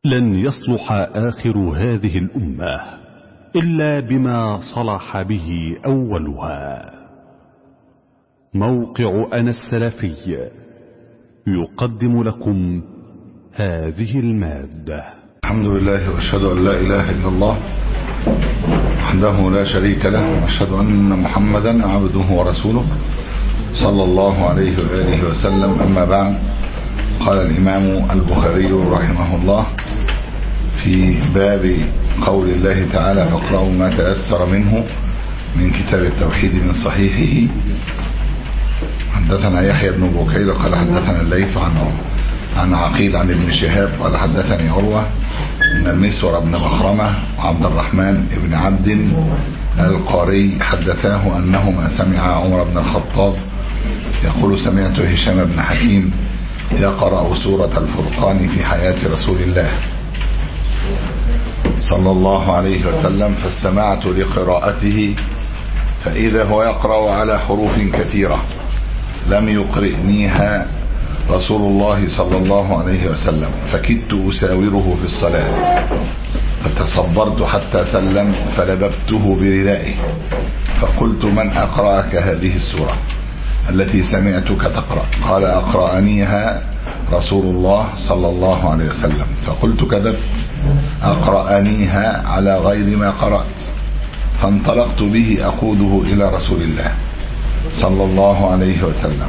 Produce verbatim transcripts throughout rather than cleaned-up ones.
لن يصلح آخر هذه الأمة إلا بما صلح به أولها. موقع أنا السلفي يقدم لكم هذه المادة. الحمد لله وأشهد أن لا إله إلا الله وحده لا شريك له، وأشهد أن محمدا عبده ورسوله صلى الله عليه وآله وسلم. أما بعد، قال الإمام البخاري رحمه الله في باب قول الله تعالى: فاقرأوا ما تيسر منه من كتاب التوحيد من صحيحه. حدثنا يحيى بن بكير قال حدثنا الليث عن عن عقيل عن ابن شهاب قال حدثني عروة ان المسور بن مخرمة وعبد الرحمن بن عبد القاري حدثاه انهما سمع عمر بن الخطاب يقول: سمعت هشام بن حكيم يقرأ سورة الفرقان في حياة رسول الله صلى الله عليه وسلم، فاستمعت لقراءته فإذا هو يقرأ على حروف كثيرة لم يقرئنيها رسول الله صلى الله عليه وسلم، فكدت أساوره في الصلاة، فتصبرت حتى سلم فلببته بردائه فقلت: من أقرأك هذه السورة التي سمعتك تقرأ؟ قال: أقرأنيها رسول الله صلى الله عليه وسلم. فقلت: كذبت، أقرأنيها على غير ما قرأت. فانطلقت به أقوده إلى رسول الله صلى الله عليه وسلم،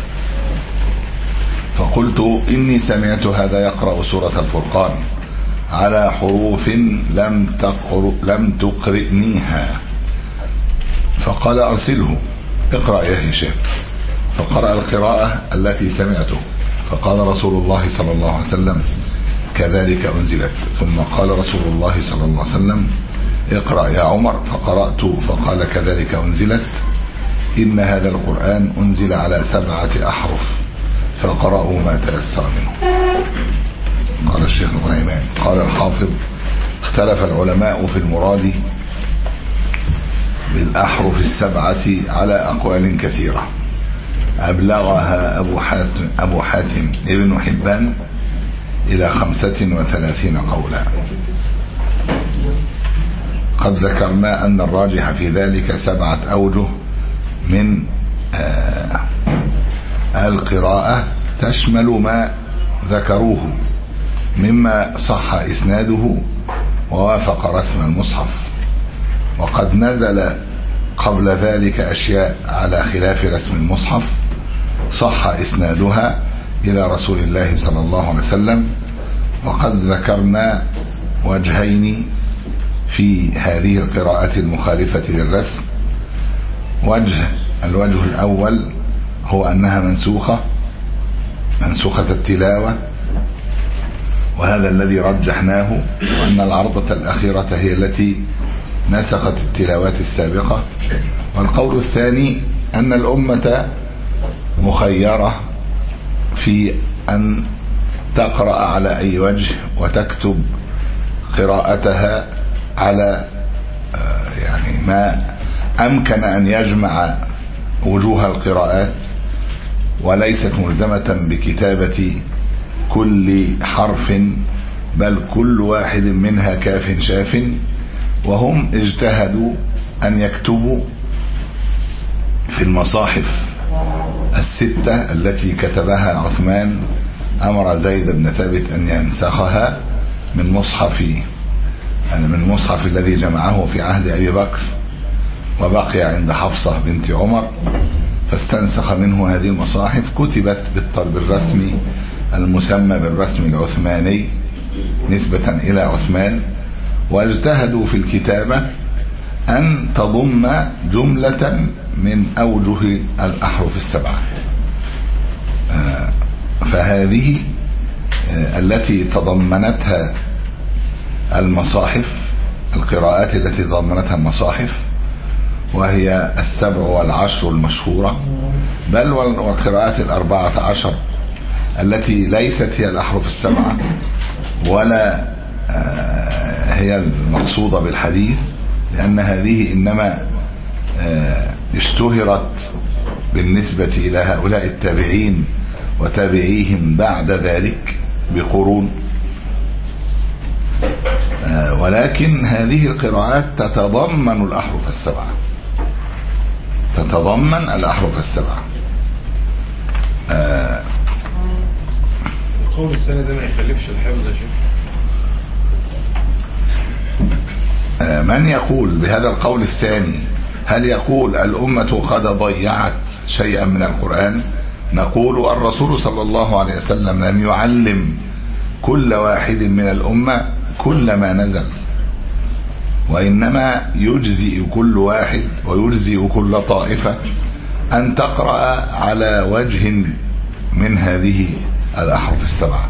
فقلت: إني سمعت هذا يقرأ سورة الفرقان على حروف لم تقر لم تقرئنيها. فقال: أرسله، اقرأ يا هشام. فقرأ القراءة التي سمعته، فقال رسول الله صلى الله عليه وسلم: كذلك أنزلت. ثم قال رسول الله صلى الله عليه وسلم: اقرأ يا عمر. فقرأت فقال: كذلك أنزلت. إن هذا القرآن أنزل على سبعة أحرف فقرأوا ما تيسر منه. قال الشيخ الغنيمان قال الحافظ: اختلف العلماء في المراد بالأحرف السبعة على أقوال كثيرة، أبلغها أبو حاتم, أبو حاتم ابن حبان إلى خمسة وثلاثين قولا. قد ذكرنا أن الراجح في ذلك سبعة أوجه من آه القراءة تشمل ما ذكروه مما صح إسناده ووافق رسم المصحف، وقد نزل قبل ذلك أشياء على خلاف رسم المصحف صح إسنادها إلى رسول الله صلى الله عليه وسلم. وقد ذكرنا وجهين في هذه القراءة المخالفة للرسم. وجه الوجه الأول هو أنها منسوخة منسوخة التلاوة، وهذا الذي رجحناه، وأن العرضة الأخيرة هي التي نسخت التلاوات السابقة. والقول الثاني أن الأمة مخيرة في أن تقرأ على أي وجه وتكتب قراءتها على يعني ما أمكن أن يجمع وجوه القراءات، وليست ملزمة بكتابة كل حرف، بل كل واحد منها كاف شاف. وهم اجتهدوا أن يكتبوا في المصاحف الستة التي كتبها عثمان، أمر زيد بن ثابت أن ينسخها من مصحف يعني من المصحف الذي جمعه في عهد أبي بكر وبقي عند حفصة بنت عمر، فاستنسخ منه هذه المصاحف، كتبت بالرسم المسمى بالرسم العثماني نسبة إلى عثمان. واجتهدوا في الكتابة أن تضم جملة من أوجه الأحرف السبعة، فهذه التي تضمنتها المصاحف، القراءات التي تضمنتها المصاحف، وهي السبع والعشر المشهورة، بل والقراءات الأربعة عشر التي ليست هي الأحرف السبعة ولا هي المقصودة بالحديث، لأن هذه إنما اشتهرت بالنسبة إلى هؤلاء التابعين وتابعيهم بعد ذلك بقرون، ولكن هذه القراءات تتضمن الأحرف السبعة، تتضمن الأحرف السبعة. آه قول السنة ده ما يخلفش الحفظ يا شيخ. آه من يقول بهذا القول الثاني، هل يقول الأمة قد ضيعت شيئا من القرآن؟ نقول الرسول صلى الله عليه وسلم لم يعلم كل واحد من الأمة كل ما نزل، وإنما يجزئ كل واحد ويجزئ كل طائفة أن تقرأ على وجه من هذه الأحرف السبعة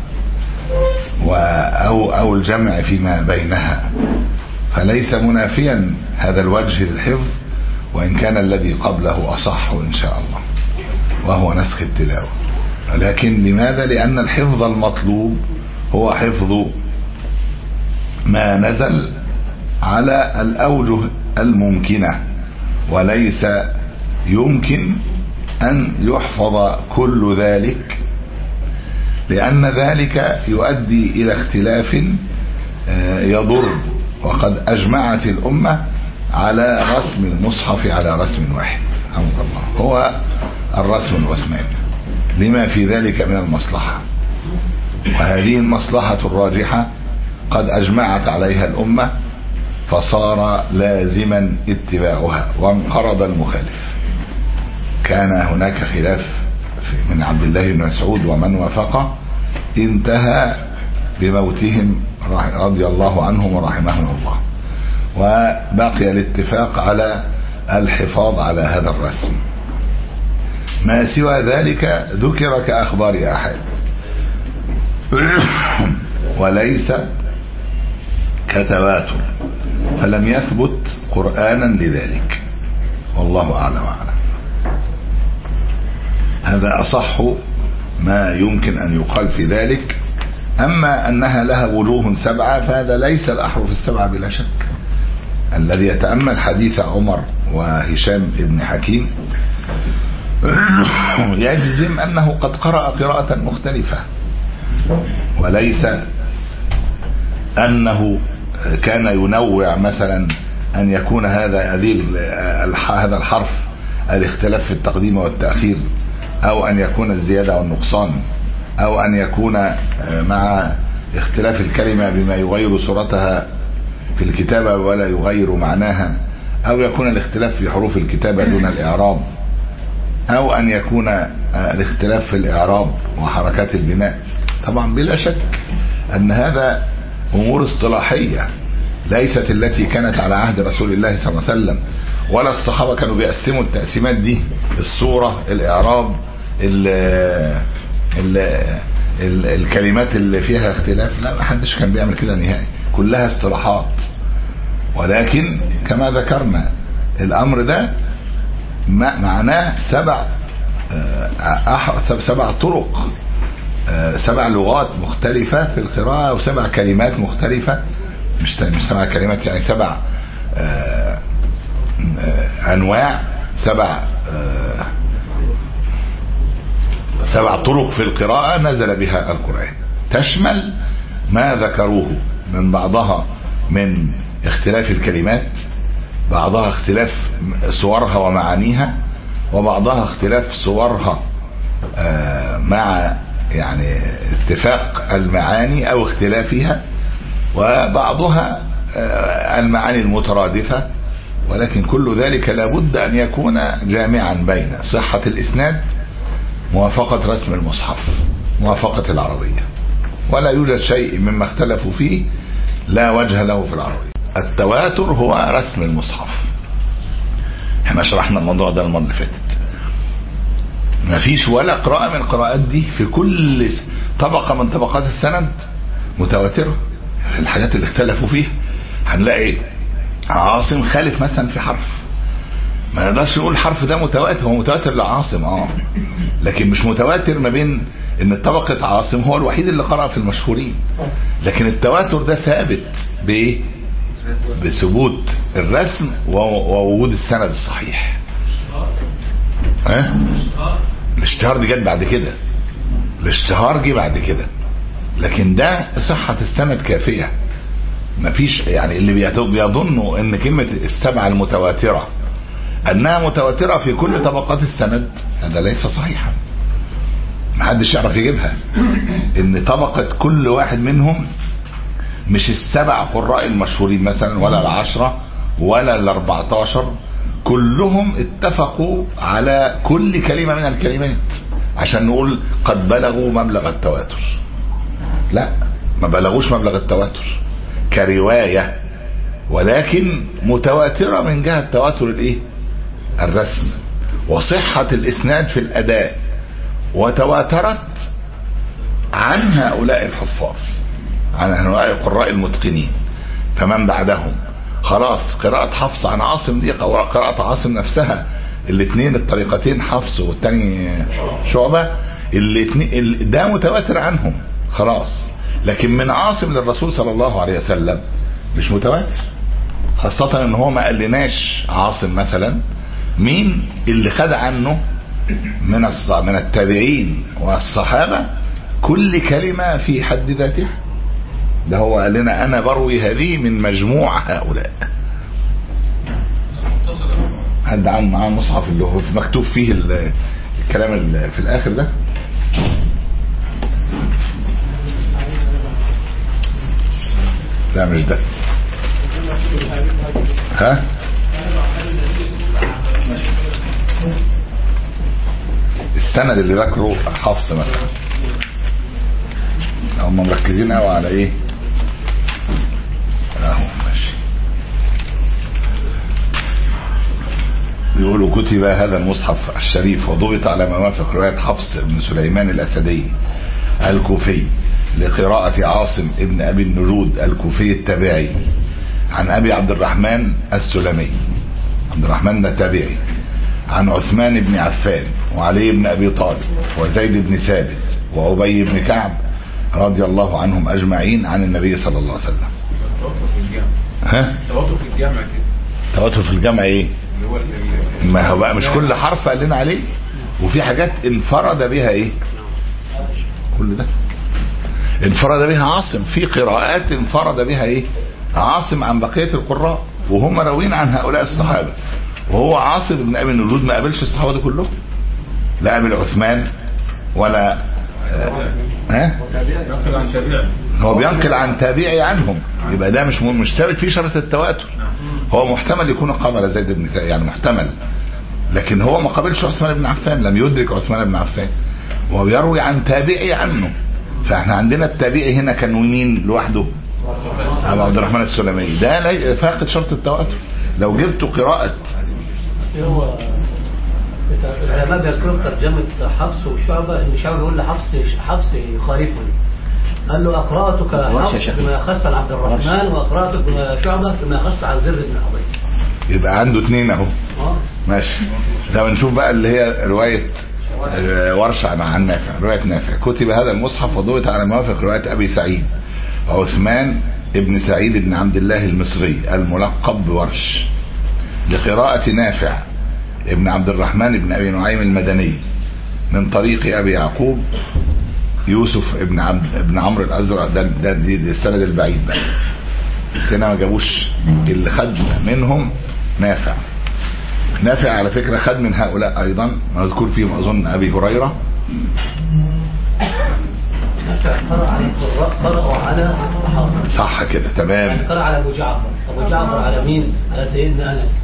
أو, أو الجمع فيما بينها، فليس منافيا هذا الوجه للحفظ، وإن كان الذي قبله أصح إن شاء الله وهو نسخ التلاوة. لكن لماذا؟ لأن الحفظ المطلوب هو حفظ ما نزل على الأوجه الممكنة، وليس يمكن أن يحفظ كل ذلك، لأن ذلك يؤدي إلى اختلاف يضر. وقد أجمعت الأمة على رسم المصحف على رسم واحد حمد الله، هو الرسم العثماني، لما في ذلك من المصلحة، وهذه المصلحة الراجحة قد أجمعت عليها الأمة، فصار لازما اتباعها وانقرض المخالف. كان هناك خلاف من عبد الله بن مسعود ومن وافقه، انتهى بموتهم رضي الله عنهم ورحمهم الله، وبقي الاتفاق على الحفاظ على هذا الرسم. ما سوى ذلك ذكر كأخبار أحد وليس كتواتر، فلم يثبت قرآنا لذلك، والله أعلم وأعلم. هذا أصح ما يمكن أن يقال في ذلك. أما أنها لها وجوه سبعة فهذا ليس الأحرف السبعة بلا شك. الذي يتأمل حديث عمر وهشام ابن حكيم يجزم أنه قد قرأ قراءة مختلفة، وليس أنه كان ينوع، مثلا أن يكون هذا هذا الحرف الاختلاف في التقديم والتأخير، أو أن يكون الزيادة والنقصان، أو أن يكون مع اختلاف الكلمة بما يغير صورتها في الكتابة ولا يغير معناها، أو يكون الاختلاف في حروف الكتابة دون الإعراب، أو أن يكون الاختلاف في الإعراب وحركات البناء. طبعا بلا شك أن هذا أمور اصطلاحية ليست التي كانت على عهد رسول الله صلى الله عليه وسلم، ولا الصحابة كانوا بيقسموا التقسيمات دي، الصورة، الإعراب، ال ال ال الكلمات اللي فيها اختلاف، لا، ما حدش كان بيعمل كده نهائي، كلها اصطلاحات. ولكن كما ذكرنا الأمر ده معناه سبع سبع طرق، سبع لغات مختلفة في القراءة، وسبع كلمات مختلفة، مش مش سبع كلمات يعني سبع أنواع، سبع سبع طرق في القراءة نزل بها القرآن، تشمل ما ذكروه من بعضها من اختلاف الكلمات، بعضها اختلاف صورها ومعانيها، وبعضها اختلاف صورها مع يعني اتفاق المعاني أو اختلافها، وبعضها المعاني المترادفة. ولكن كل ذلك لابد أن يكون جامعا بين صحة الإسناد، موافقة رسم المصحف، موافقة العربية، ولا يوجد شيء مما اختلفوا فيه لا وجه له في العربية. التواتر هو رسم المصحف، احنا شرحنا الموضوع ده المرة اللي فاتت. ما فيش ولا قراءة من القراءات دي في كل طبقة من طبقات السند متواترة. في الحاجات اللي اختلفوا فيها هنلاقي عاصم خالف مثلا في حرف، ما نقدرش نقول الحرف ده متواتر، هو متواتر لعاصم اه لكن مش متواتر ما بين ان طبقة عاصم هو الوحيد اللي قرأ في المشهورين. لكن التواتر ده ثابت بايه؟ بثبوت الرسم ووجود السند الصحيح. ها الاشتهار دي جت بعد كده، الاشتهار جه بعد كده، لكن ده صحة السند كافية. مفيش يعني اللي بيظنوا ان كلمة السبعة المتواترة انها متواترة في كل طبقات السند، هذا ليس صحيحا، محدش يعرف يجيبها. ان طبقة كل واحد منهم مش السبع قراء المشهورين مثلا ولا العشرة ولا الاربعتاشر، كلهم اتفقوا على كل كلمة من الكلمات عشان نقول قد بلغوا مبلغ التواتر. لا، ما بلغوش مبلغ التواتر كرواية، ولكن متواترة من جهة تواتر الايه الرسم وصحة الاسناد في الاداء، وتواترت عن هؤلاء الحفاظ، عن هؤلاء القراء المتقنين. فمن بعدهم خلاص قراءة حفص عن عاصم دي قراءة عاصم نفسها، الاثنين الطريقتين حفص والتاني شعبة، الاثنين ده متواتر عنهم خلاص. لكن من عاصم للرسول صلى الله عليه وسلم مش متواتر، خاصة ان هو ما قالناش عاصم مثلا مين اللي خد عنه من من التابعين والصحابة كل كلمة في حد ذاتها. ده هو قال لنا انا بروي هذه من مجموع هؤلاء. حد عن معاه مصحف اللي هو مكتوب فيه الكلام اللي في الاخر ده؟ لا مش ده. ها السند اللي ذكره حفص مثلا، هم مركزين قوي على ايه؟ اهو ماشي. بيقولوا كتب هذا المصحف الشريف وضبط على ما وافق رواية حفص بن سليمان الأسدي الكوفي لقراءة عاصم ابن أبي النجود الكوفي التابعي عن أبي عبد الرحمن السلمي، عبد الرحمن ده تابعي، عن عثمان بن عفان وعلي بن أبي طالب وزيد بن ثابت وأبي بن كعب رضي الله عنهم أجمعين عن النبي صلى الله عليه وسلم. ها؟ تواتر في الجامع كده. تواتر في الجامع ايه؟ ما هو بقى مش كل حرف قال لنا عليه، وفي حاجات انفرد بها ايه؟ كل ده انفرد بها عاصم، في قراءات انفرد بها ايه؟ عاصم عن بقية القراء وهم راوين عن هؤلاء الصحابة، وهو عاصم بن ابي النجود ما قابلش الصحابة دي كلهم، لا قابل عثمان ولا ها؟ هو بينقل عن تابعي عنهم، يبقى ده مش مش ثابت فيه شرط التواتر. هو محتمل يكون قابل زيد بن ثابت يعني محتمل، لكن هو ما قابلش عثمان بن عفان، لم يدرك عثمان بن عفان، وهو بيروي عن تابعي عنه. فاحنا عندنا التابعي هنا كان مين لوحده؟ ابو عبد الرحمن السلمي، ده فاقد شرط التواتر. لو جبت قراءة هو العلماء بيذكروا ترجمة حفص وشعبة، ان شعبة يقول لحفص حفص يخالفني، قال له اقرأتك حفص بما اخذت عن عبد الرحمن واقرأتك شعبة بما اخذت عن زر بن عبيد. يبقى عنده اثنين اهو ماشي. لو نشوف بقى اللي هي رواية ورش عن نافع، رواية نافع كتب هذا المصحف وضبط على موافق رواية ابي سعيد عثمان ابن سعيد بن عبد الله المصري الملقب بورش لقراءة نافع ابن عبد الرحمن بن ابي نعيم المدني من طريق ابي يعقوب يوسف ابن عبد ابن عمرو الازرق. ده ده السند البعيد بقى، السنة ما جابوش اللي خد منهم نافع. نافع على فكرة خد من هؤلاء ايضا، مذكور فيهم اظن ابي هريرة. قرأ على القراء، قرأوا على الصحابة. صح كده تمام. يعني قرأ على ابو جعفر، ابو جعفر على مين؟ على سيدنا انس.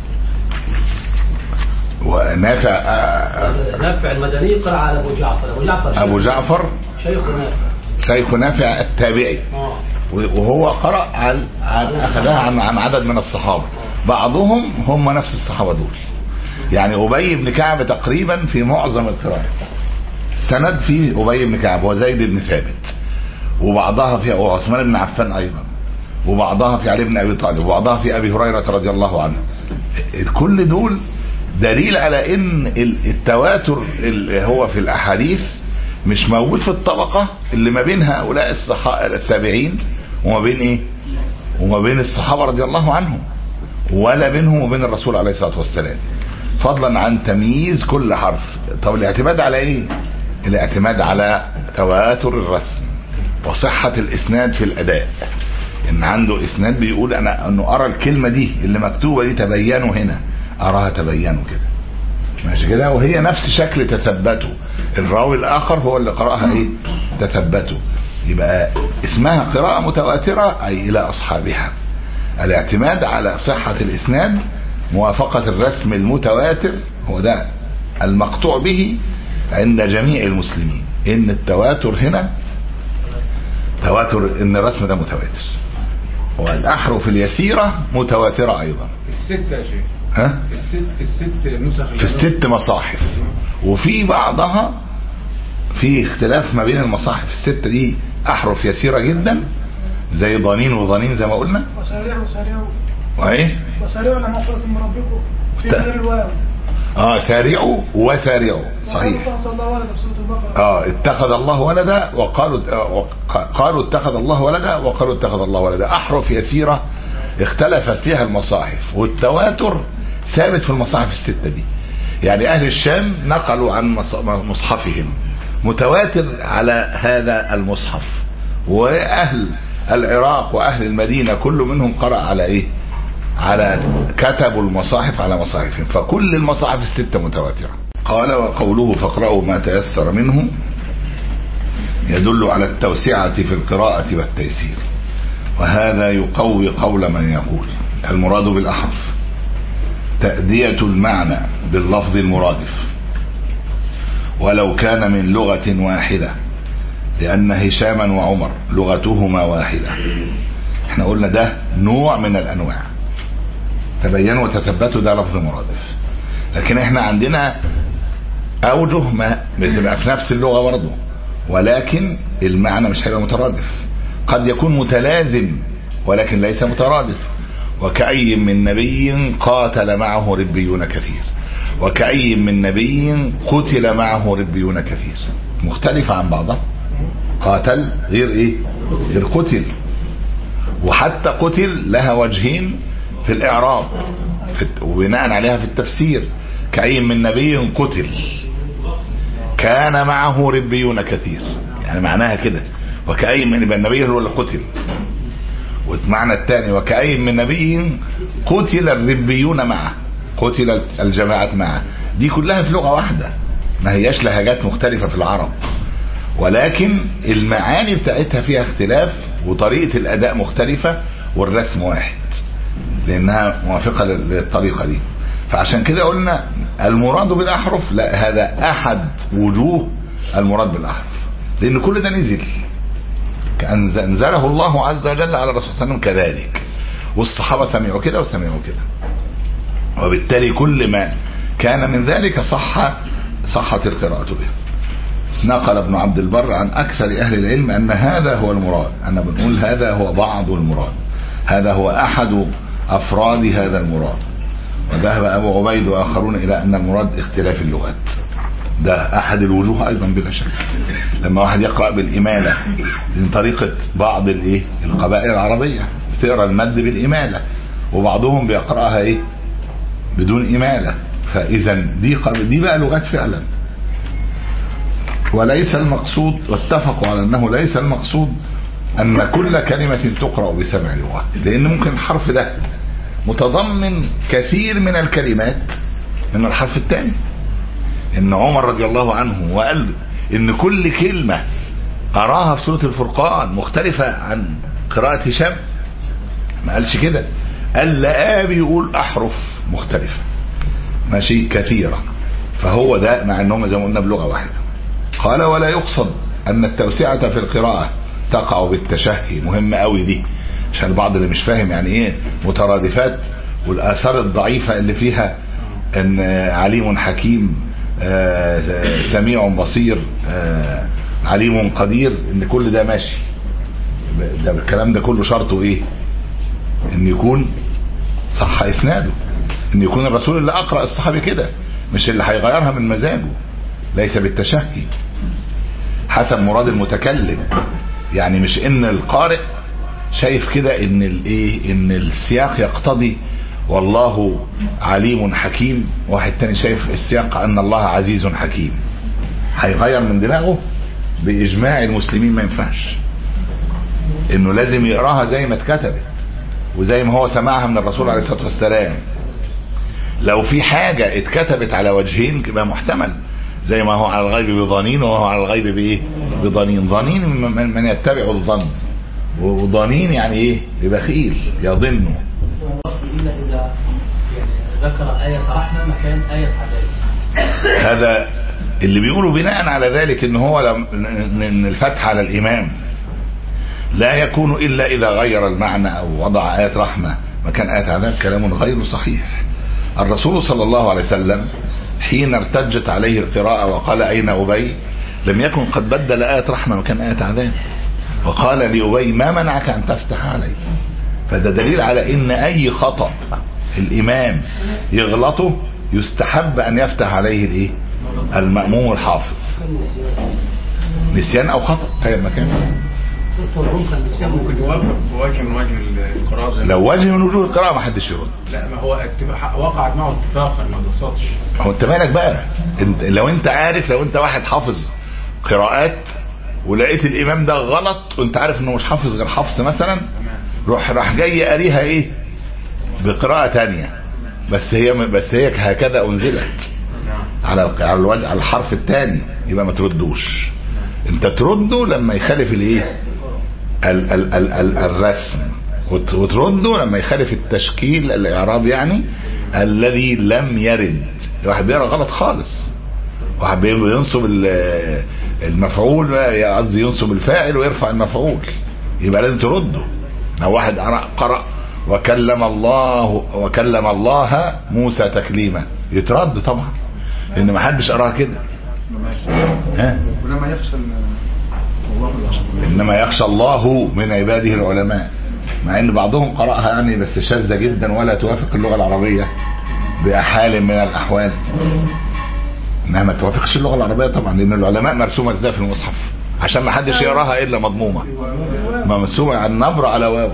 ونافع نافع المدني قرأ على ابو جعفر. ابو جعفر ابو جعفر شيخ نافع، شيخ نافع التابعي، وهو قرأ عن اخذها عن عن عدد من الصحابة، بعضهم هم نفس الصحابة دول. يعني ابي بن كعب تقريبا في معظم القراءات سند في ابي بن كعب وزيد بن ثابت، وبعضها في عثمان بن عفان ايضا، وبعضها في علي بن ابي طالب، وبعضها في ابي هريرة رضي الله عنه. كل دول دليل على ان التواتر اللي هو في الاحاديث مش موجود في الطبقة اللي ما بين هؤلاء الصحابة التابعين وما بين ايه وما بين الصحابة رضي الله عنهم، ولا بينهم وبين الرسول عليه الصلاة والسلام، فضلا عن تمييز كل حرف. طب الاعتماد على ايه؟ الاعتماد على تواتر الرسم وصحة الاسناد في الاداء. ان عنده اسناد بيقول انا انه ارى الكلمة دي اللي مكتوبة دي تبينوا هنا، اراها تبينوا كده، ماشي كده. وهي نفس شكل تثبته، الراوي الاخر هو اللي قرأها ايه تثبته. يبقى اسمها قراءة متواترة اي الى اصحابها. الاعتماد على صحة الاسناد، موافقة الرسم المتواتر، هو ده المقطوع به عند جميع المسلمين، ان التواتر هنا تواتر، ان الرسم ده متواتر، والاحرف اليسيرة متواترة ايضا. الستة يا شيخ، ها الست الست نسخ في الست مصاحف، وفي بعضها في اختلاف ما بين المصاحف الستة دي، احرف يسيرة جدا زي ضانين وضانين زي ما قلنا، وسارعوا وسارعوا وايه وسارعوا لما مغفرة من ربكم في غير الواو. اه سارعوا وسارعوا صحيح. اه اتخذ الله ولدا وقالوا قالوا اتخذ الله ولدا وقالوا اتخذ الله ولدا. احرف يسيرة اختلفت فيها المصاحف، والتواتر ثابت في المصاحف الستة دي. يعني اهل الشام نقلوا عن مصحفهم متواتر على هذا المصحف، واهل العراق واهل المدينة كل منهم قرأ على ايه على كتبوا المصاحف على مصاحفهم، فكل المصاحف الستة متواترة. قال وقوله فاقرأوا ما تيسر منه يدل على التوسعة في القراءة والتيسير، وهذا يقوي قول من يقول المراد بالأحرف تأدية المعنى باللفظ المرادف ولو كان من لغة واحدة، لأن هشاما وعمر لغتهما واحدة. احنا قلنا ده نوع من الأنواع، تبينوا وتثبتوا ده لفظ مرادف، لكن احنا عندنا أوجه ما بتبقى في نفس اللغة برضه، ولكن المعنى مش هيبقى مترادف، قد يكون متلازم ولكن ليس مترادف. وكأي من نبي قاتل معه ربيون كثير، وكأي من نبي قتل معه ربيون كثير، مختلفة عن بعضها. قاتل غير ايه غير قتل، وحتى قتل لها وجهين في الإعراب وبناء عليها في التفسير. كأي من نبي قتل كان معه ربيون كثير، يعني معناها كده، وكأي من النبي هو اللي قتل. والمعنى الثاني وكأي من نبي قتل الربيون معه، قتل الجماعة معه. دي كلها في لغة واحدة، ما هياش لهجات مختلفة في العرب، ولكن المعاني بتاعتها فيها اختلاف، وطريقة الأداء مختلفة، والرسم واحد لأنها موافقة للطريقة دي. فعشان كده قلنا المراد بالأحرف لا، هذا أحد وجوه المراد بالأحرف، لأن كل ده نزل أنزله الله عز وجل على الرسول صلى الله عليه وسلم كذلك، والصحابة سمعوا كده وسمعوا كده، وبالتالي كل ما كان من ذلك صح صحت القراءة به. نقل ابن عبد البر عن أكثر أهل العلم أن هذا هو المراد، أنا بنقول هذا هو بعض المراد، هذا هو أحد أفراد هذا المراد. وذهب أبو عبيد وآخرون إلى أن المراد اختلاف اللغات، ده أحد الوجوه أيضا بلا شك. لما واحد يقرأ بالإمالة من طريقة بعض الإيه القبائل العربية بتقرأ المد بالإمالة، وبعضهم بيقرأها إيه بدون إمالة، فإذا دي دي بقى لغات فعلا. وليس المقصود، واتفقوا على أنه ليس المقصود أن كل كلمة تقرأ بسبع لغات، لأن ممكن الحرف ده متضمن كثير من الكلمات من الحرف الثاني. إن عمر رضي الله عنه وقال إن كل كلمة قراها في سورة الفرقان مختلفة عن قراءة هشام، ما قالش كده، قال لا بيقول أحرف مختلفة ماشي كثيرة، فهو ده مع أنهم زي ما قلنا بلغة واحدة. قال ولا يقصد أن التوسعة في القراءة تقع بالتشهي، مهمة قوي دي عشان البعض اللي مش فاهم يعني ايه مترادفات، والآثار الضعيفة اللي فيها ان عليم حكيم سميع بصير عليم قدير، ان كل ده ماشي، ده الكلام ده كله شرطه ايه؟ ان يكون صح اسناده، ان يكون الرسول اللي اقرأ الصحابي كده، مش اللي هيغيرها من مزاجه، ليس بالتشهي حسب مراد المتكلم. يعني مش ان القارئ شايف كده ان الايه ان السياق يقتضي والله عليم حكيم، واحد تاني شايف السياق ان الله عزيز حكيم، هيغير من دماغه باجماع المسلمين، ما ينفعش. انه لازم يقراها زي ما اتكتبت وزي ما هو سمعها من الرسول عليه الصلاة والسلام. لو في حاجة اتكتبت على وجهين يبقى محتمل، زي ما هو على الغيب بضنين وهو على الغيب بايه بضنين. ضنين من يتبع الظن، وضنين يعني ايه ببخيل يظن. إلا إذا يعني ذكر آية رحمة مكان آية عذاب. هذا اللي بيقولوا بناء على ذلك ان هو ان الفتح على الامام لا يكون الا اذا غير المعنى او وضع آية رحمة مكان آية عذاب، كلام غير صحيح. الرسول صلى الله عليه وسلم حين ارتجت عليه القراءة وقال اين ابي لم يكن قد بدل آية رحمة مكان آية عذاب، وقال لأبي ما منعك ان تفتح علي. فده دليل على ان اي خطأ الامام يغلطه يستحب ان يفتح عليه الايه المأموم الحافظ، نسيان او خطأ اي مكان. ممكن يوافق وجه من وجه القراءة، لو وجه من وجوه القراءة ما حدش يرد. لا ما هو وقعت معه اتفاقا ما قصدش. هو انت مالك بقى؟ انت لو انت عارف، لو انت واحد حافظ قراءات ولقيت الامام ده غلط وانت عارف انه مش حافظ غير حفص مثلا، روح راح جاي قاريها ايه بقراءة تانية، بس هي بس هي هكذا انزلت على على الوجه على الحرف الثاني، يبقى ما تردوش. انت ترده لما يخالف الايه ال ال ال ال الرسم، وترده لما يخالف التشكيل الاعراب، يعني الذي لم يرد. واحد بيقرا غلط خالص، واحد بينصب المفعول قصدي ينصب الفاعل ويرفع المفعول، يبقى لازم ترده. لو واحد قرأ وكلم الله وكلم الله موسى تكليما يترد طبعا، لان ما حدش قراها كده. ها ولما يخشى انما يخشى الله من عباده العلماء، مع ان بعضهم قرأها يعني بس شاذة جدا ولا توافق اللغة العربية بحال من الاحوال، انها ما توافقش اللغة العربية طبعا، لان العلماء مرسومة ازاي في المصحف عشان ما حدش يقراها الا مضمومة، ما مرسومة على النبر على واو.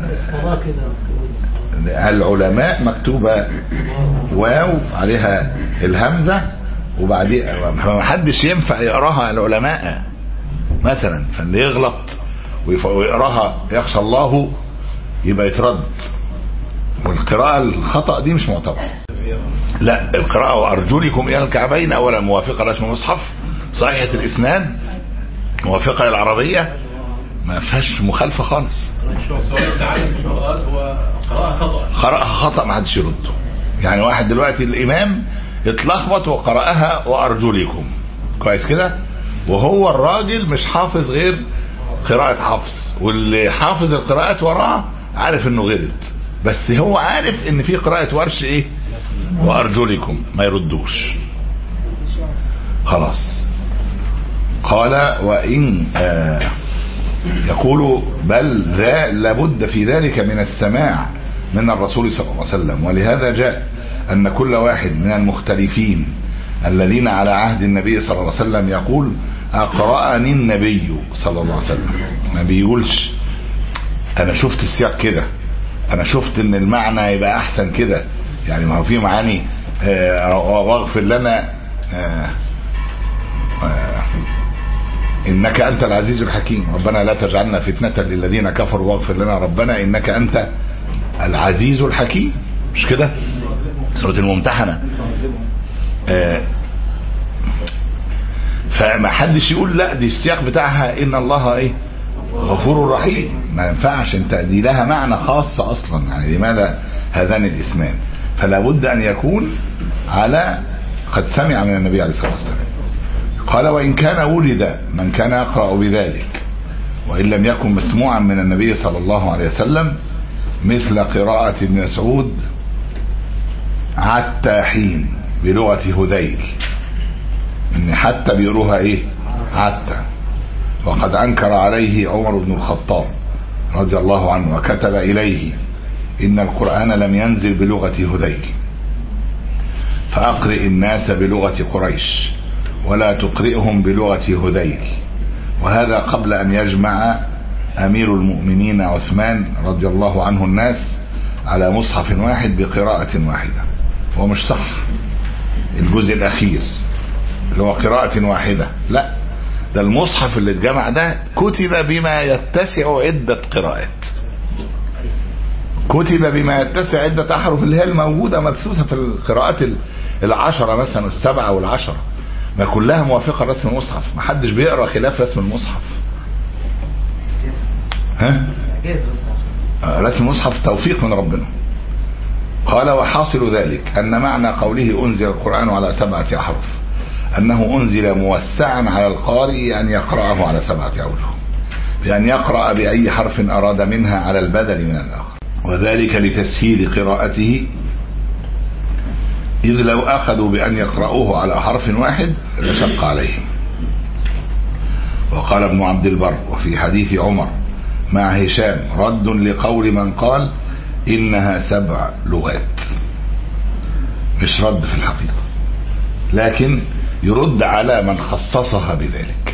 العلماء مكتوبة واو عليها الهمزة وبعدين ما حدش ينفع يقراها العلماء مثلا، فاللي يغلط ويقراها يخشى الله يبقى يترد. والقراءة الخطأ دي مش معتبرة. لا، القراءة وارجلكم الى الكعبين اولا موافقة لاسم المصحف، صحيحة الاسناد، موافقة للعربية، ما فيهاش مخالفة خالص. قراءها خطأ ما حدش يرده. يعني واحد دلوقتي الامام اتلخبط وقرأها وارجلكم كويس كده، وهو الراجل مش حافظ غير قراءة حفص، واللي حافظ القراءات وراه عارف انه غلط، بس هو عارف ان في قراءة ورش ايه وارجلكم، ما يردوش خلاص. قال وإن آه يقول بل ذا لابد في ذلك من السماع من الرسول صلى الله عليه وسلم، ولهذا جاء أن كل واحد من المختلفين الذين على عهد النبي صلى الله عليه وسلم يقول أقرأني النبي صلى الله عليه وسلم، ما بيقولش أنا شفت السياق كده، أنا شفت إن المعنى يبقى أحسن كده. يعني ما هو في معاني آه واغفر لنا آه آه إنك أنت العزيز الحكيم، ربنا لا تجعلنا فتنة للذين كفروا واغفر لنا ربنا إنك أنت العزيز الحكيم، مش كده؟ سورة الممتحنة. آه فما حدش يقول لا دي السياق بتاعها إن الله إيه غفور رحيم، ما ينفعش، انت دي لها معنى خاص أصلا. يعني لماذا هذان الاسمان؟ فلا بد أن يكون على قد سمع من النبي عليه الصلاة والسلام. قال وإن كان ولد من كان يقرأ بذلك وإن لم يكن مسموعا من النبي صلى الله عليه وسلم، مثل قراءة ابن مسعود حتى حين بلغة هذيل، ان حتى بيقولوها ايه حتى، وقد انكر عليه عمر بن الخطاب رضي الله عنه وكتب اليه ان القرآن لم ينزل بلغة هذيل، فاقرئ الناس بلغة قريش ولا تقرئهم بلغة هذيل. وهذا قبل ان يجمع امير المؤمنين عثمان رضي الله عنه الناس على مصحف واحد بقراءة واحدة. هو مش صح الجزء الاخير اللي هو قراءة واحدة، لا، ده المصحف اللي اتجمع ده كتب بما يتسع عدة قراءات، كتب بما يتسع عدة أحرف اللي هي الموجودة مبثوثة في القراءات العشرة مثلا السبعة والعشرة، ما كلها موافقة رسم المصحف، ما حدش بيقرأ خلاف رسم المصحف. ها؟ رسم المصحف توفيق من ربنا. قال وحاصل ذلك أن معنى قوله أنزل القرآن على سبعة أحرف أنه أنزل موسعا على القارئ أن يقرأه على سبعة أوجه، بأن يقرأ بأي حرف أراد منها على البدل من الآخر، وذلك لتسهيل قراءته، إذ لو أخذوا بأن يقرأوه على حرف واحد لشق عليهم. وقال ابن عبد البر وفي حديث عمر مع هشام رد لقول من قال إنها سبع لغات، مش رد في الحقيقة، لكن يرد على من خصصها بذلك،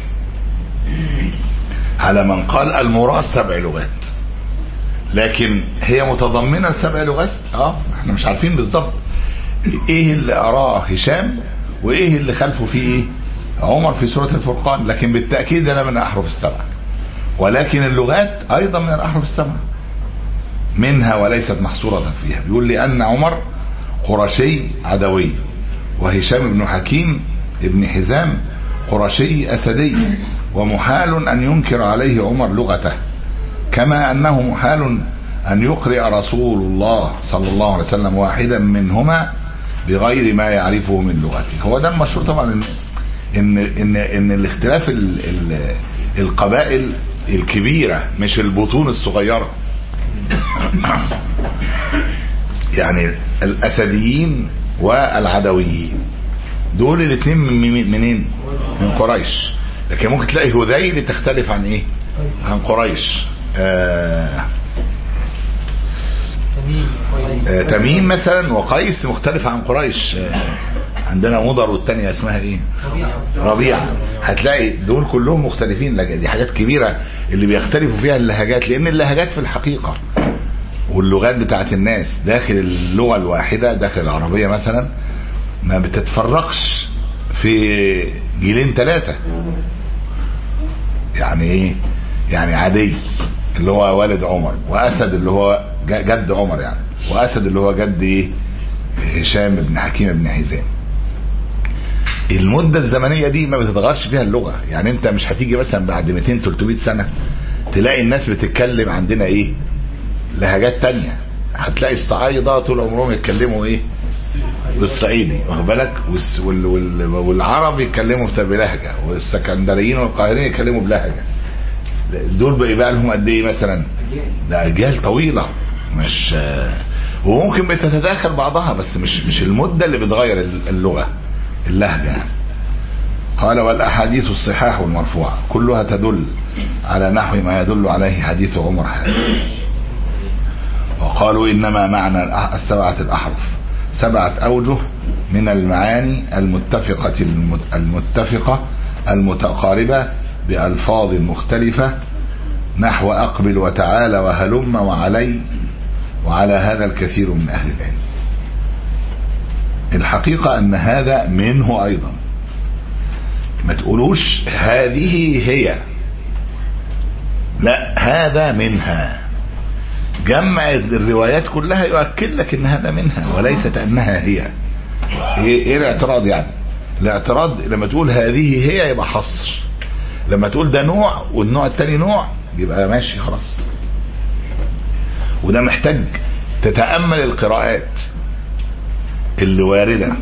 على من قال المراد سبع لغات، لكن هي متضمنة سبع لغات. اه احنا مش عارفين بالضبط ايه اللي اراه هشام وايه اللي خلفه فيه عمر في سورة الفرقان، لكن بالتأكيد ده من الاحرف السبع، ولكن اللغات ايضا من الاحرف السبع منها وليست محصورة فيها. بيقول لي ان عمر قرشي عدوي، وهشام بن حكيم ابن حزام قرشي اسدي، ومحال ان ينكر عليه عمر لغته، كما انه محال ان يقرئ رسول الله صلى الله عليه وسلم واحدا منهما بغير ما يعرفه من لغته. هو ده المشهور طبعا، ان ان ان, إن الاختلاف ال ال القبائل الكبيرة مش البطون الصغيرة. يعني الاسديين والعدويين دول الاثنين من منين؟ من قريش، لكن ممكن تلاقي هذيل تختلف عن ايه؟ عن قريش. آه آه تميم مثلا وقيس مختلف عن قريش. آه عندنا مضر والثانيه اسمها ايه؟ ربيعه. هتلاقي دول كلهم مختلفين، لكن دي حاجات كبيره اللي بيختلفوا فيها اللهجات، لان اللهجات في الحقيقه واللغات بتاعت الناس داخل اللغه الواحده داخل العربيه مثلا ما بتتفرقش في جيلين ثلاثه. يعني ايه؟ يعني عدي اللي هو والد عمر، واسد اللي هو جد عمر يعني، واسد اللي هو جد ايه؟ هشام بن حكيم بن حزام. المدة الزمنية دي ما بتتغيرش فيها اللغة. يعني انت مش هتيجي مثلا بعد مئتين ثلاثمائة سنة تلاقي الناس بتتكلم عندنا ايه؟ لهجات تانية. هتلاقي الصعايدة طول عمرهم يتكلموا ايه؟ بالصعيدي، واخد بالك؟ وال وال والعرب يتكلموا بلهجة، والسكندريين والقاهرين يتكلموا بلهجة. دول بقى لهم قد ايه مثلا؟ ده اجيال طويلة، مش وممكن بتتداخل بعضها، بس مش مش المدة اللي بتغير اللغة اللهجة يعني. قال والاحاديث الصحاح والمرفوعة كلها تدل على نحو ما يدل عليه حديث عمر هذا. وقالوا انما معنى السبعة الاحرف سبعة اوجه من المعاني المتفقة المتفقة المتقاربة بألفاظ مختلفة، نحو أقبل وتعالى وهلم وعلي، وعلى هذا الكثير من أهل العلم. الحقيقة أن هذا منه أيضا، ما تقولوش هذه هي، لا هذا منها. جمع الروايات كلها يؤكد لك ان هذا منها وليست انها هي. ايه الاعتراض يعني؟ الاعتراض لما تقول هذه هي يبقى حصر، لما تقول ده نوع والنوع التاني نوع يبقى ماشي خلاص. وده محتاج تتأمل القراءات اللي واردة